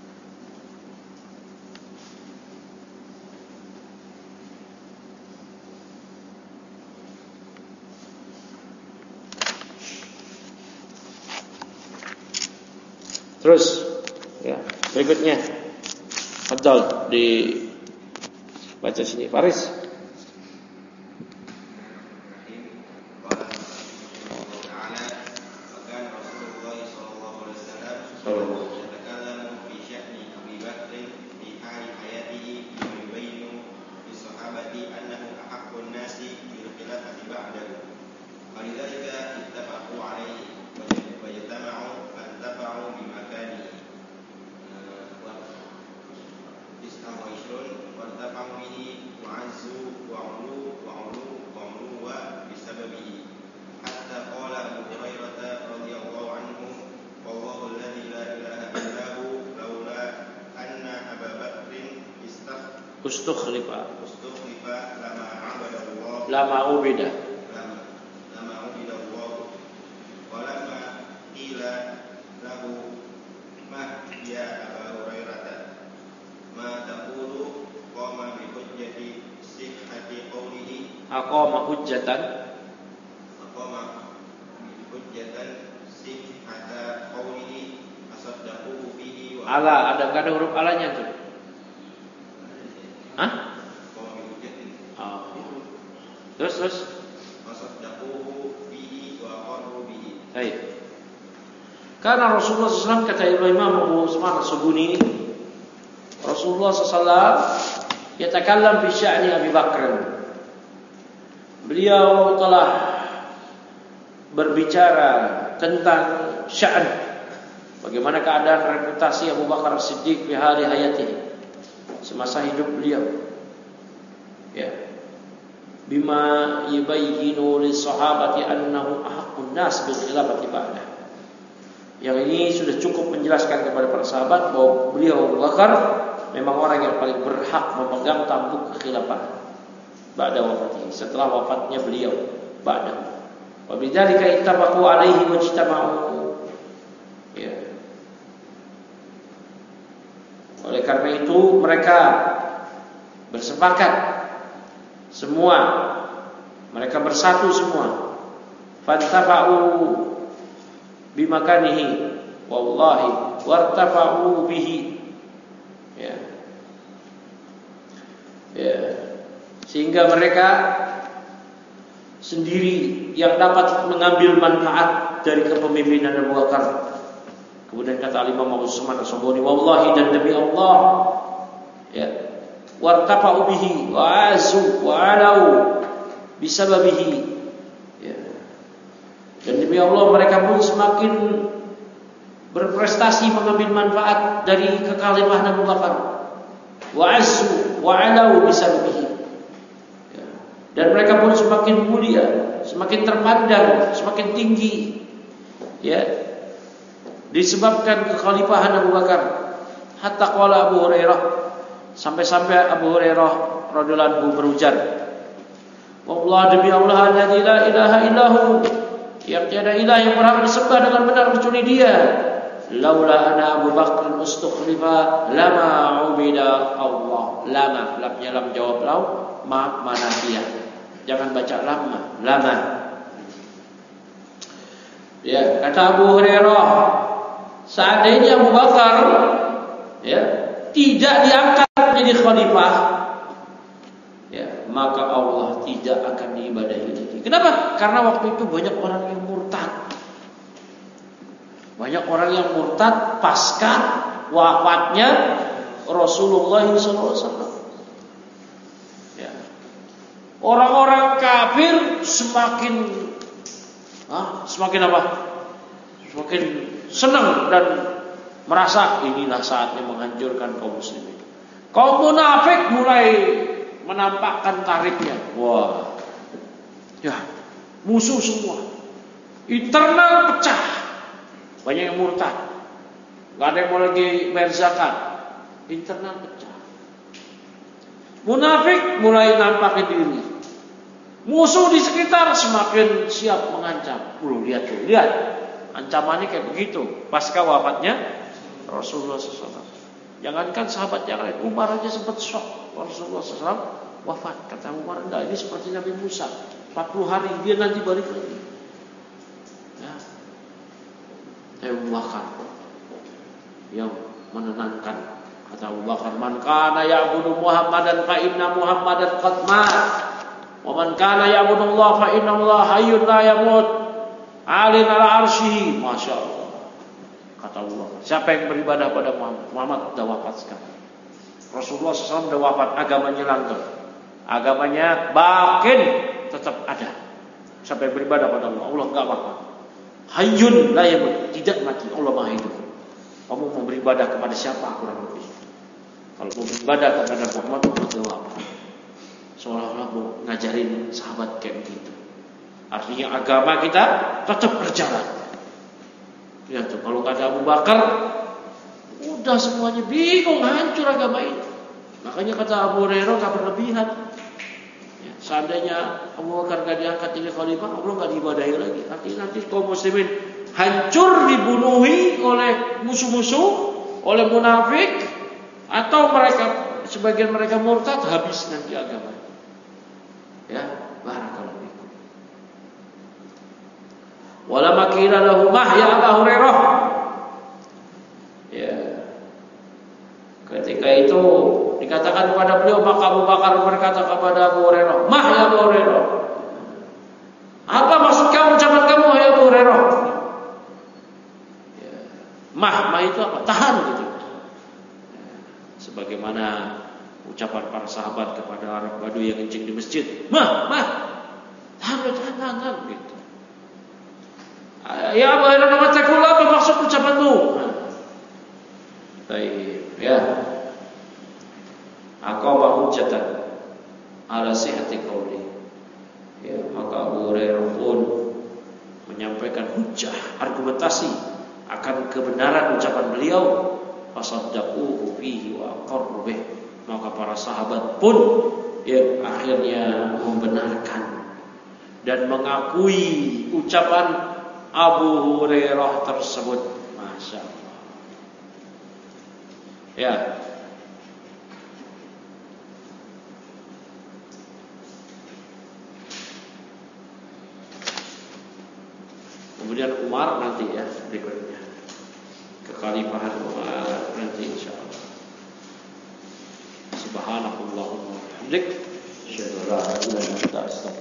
Terus ya, berikutnya Fadal di baca sini Faris. Ustukhlifa Ustukhlifa lama abadallah lama ubida lama lama ubidallah walamma qila lahu ma ya Aba Hurairah ma taqulu qama bi hujjati sihhati qawlihi aqama hujjatan aqama bi hujjatan sihhata qawlihi asaddaquhu bihi wa ala ada enggak ada huruf alanya tuh? Hah? Oh. Terus terus. Baik. Karena Rasulullah shallallahu alaihi wasallam kata Imam Abu Usman As-Subuni, Rasulullah shallallahu alaihi wasallam yatakallam fi sya'ni Abi Bakr. Beliau telah berbicara tentang sya'n, bagaimana keadaan reputasi Abu Bakar Siddiq di hari hayatihi, semasa hidup beliau, ya, bima yubayyinu lis sahabati annahu ahaqqun nas bil khilafati ba'da. Yang ini sudah cukup menjelaskan kepada para sahabat bahwa beliau Abu Bakar memang orang yang paling berhak memegang tampuk kekhilafan ba'da wafatnya, setelah wafatnya beliau ba'da. Wa bidzalika ittafaqu alaihi wajtama'u. Ya. Oleh karena itu mereka bersepakat semua, mereka bersatu semua. Fantafa'u bimakanihi wallahi wartafa'u bihi. Ya. Ya. Sehingga mereka sendiri yang dapat mengambil manfaat dari kepemimpinan Abu Bakar. Kemudian kata Imam Abu Usman As-Subuni, wallahi dan demi Allah, ya, wartafa'u bihi wa azu wa alau bisababihi, ya. Dan demi Allah mereka pun semakin berprestasi mengambil manfaat dari kekhalifahan Abu Bakar. Wa azu wa alau bisababihi, ya. Dan mereka pun semakin mulia, semakin terpandang, semakin tinggi, ya, disebabkan kekhalifahan Abu Bakar. Hatta qala Abu Hurairah, sampai-sampai Abu Hurairah radhiyallahu anhu berujar, wallah demi Allah la ilaha illahu, yang tiada ilah yang berhak disembah dengan benar kecuali Dia, laula ana Abu Bakar ustukhlifa lama ubida Allah. Lama, lamnya lam jawab lau, ma manafiyah, jangan baca lama, lama. Ya, kata Abu Hurairah, seandainya Abu Bakar, ya, tidak diangkat menjadi khalifah, ya, maka Allah tidak akan diibadahi lagi. Kenapa? Karena waktu itu banyak orang yang murtad. Banyak orang yang murtad pasca wafatnya Rasulullah shallallahu alaihi wasallam. Ya. Orang-orang kafir semakin ah, semakin apa? Semakin senang dan merasa inilah saatnya menghancurkan kaum muslimin. Kaum munafik mulai menampakkan tariknya. Wah, ya, musuh semua. Internal pecah. Banyak yang murtad. Gak ada yang mau lagi bayar zakat. Internal pecah. Munafik mulai nampakin diri. Musuh di sekitar semakin siap mengancam. Lu lihat tuh, lihat. Ancamannya kayak begitu. Pasca wafatnya Rasulullah shallallahu alaihi wasallam. Jangankan sahabat yang lain, Umar aja sempat shock. Rasulullah shallallahu alaihi wasallam wafat. Kata Umar, enggak, ini seperti Nabi Musa. empat puluh hari dia nanti balik lagi. Ya. Abu Bakar yang menenangkan. Kata Abu Bakar, man kana ya'budu Muhammadan fa inna Muhammadan qad mat. Wa man kana ya'budu Allah fa inna Allah hayyun la yamut. Alin ala arsyihi. Masya Allah. Kata Allah, siapa yang beribadah pada Muhammad? Muhammad sudah wafat sekarang. Rasulullah shallallahu alaihi wasallam sudah wafat, agamanya langgeng. Agamanya bakin tetap ada. Siapa yang beribadah pada Allah? Allah enggak wafat. Hayyun la yamut, tidak mati, Allah Maha hidup. Kamu mau beribadah kepada siapa kurang lebih? Kalau mau beribadah kepada Muhammad, Allah wafat. Seolah-olah mau ngajarin sahabat kayak begitu. Artinya agama kita tetap berjalan. Ya tuh, kalau kata Abu Bakar, udah semuanya bingung, hancur agama ini. Makanya kata Abu Hurairah nggak berlebihan. Ya, seandainya Abu Bakar nggak diangkat jadi khalifah, Allah nggak diibadahi lagi. Artinya nanti kaum muslimin hancur, dibunuhi oleh musuh-musuh, oleh munafik, atau mereka sebagian mereka murtad, habis nanti agama. Ya, barakallahu. Wala makila lahu mah ya Abu Hurairah. Ya. Ketika itu dikatakan kepada beliau, maka Abu Bakar berkata kepada Abu Hurairah, "Mah ya Abu Hurairah." Apa maksud kamu ucapan kamu ya Abu Hurairah? Ya. Mah, mah itu apa? Tahan gitu. Ya. Sebagaimana ucapan para sahabat kepada Arab Badu yang kencing di masjid, "Mah, mah. Tahan, tahan, tahan, tahan." Gitu. Ya Abu Hurairah, apa maksud ucapanmu? Baik, ya. Aqama hujjatan ala sihhati qauli. Ya, maka Abu Hurairah pun menyampaikan hujjah, argumentasi akan kebenaran ucapan beliau. Fasaddaquhu fihi wa aqarru bih. Maka para sahabat pun ya akhirnya membenarkan dan mengakui ucapan Abu Hurairah tersebut. Masya Allah. Ya. Kemudian Umar nanti ya berikutnya. Kekhalifahan Umar nanti insyaallah. Subhanakallahumma wa bihamdik, asyhadu an la ilaha illa anta astaghfiruka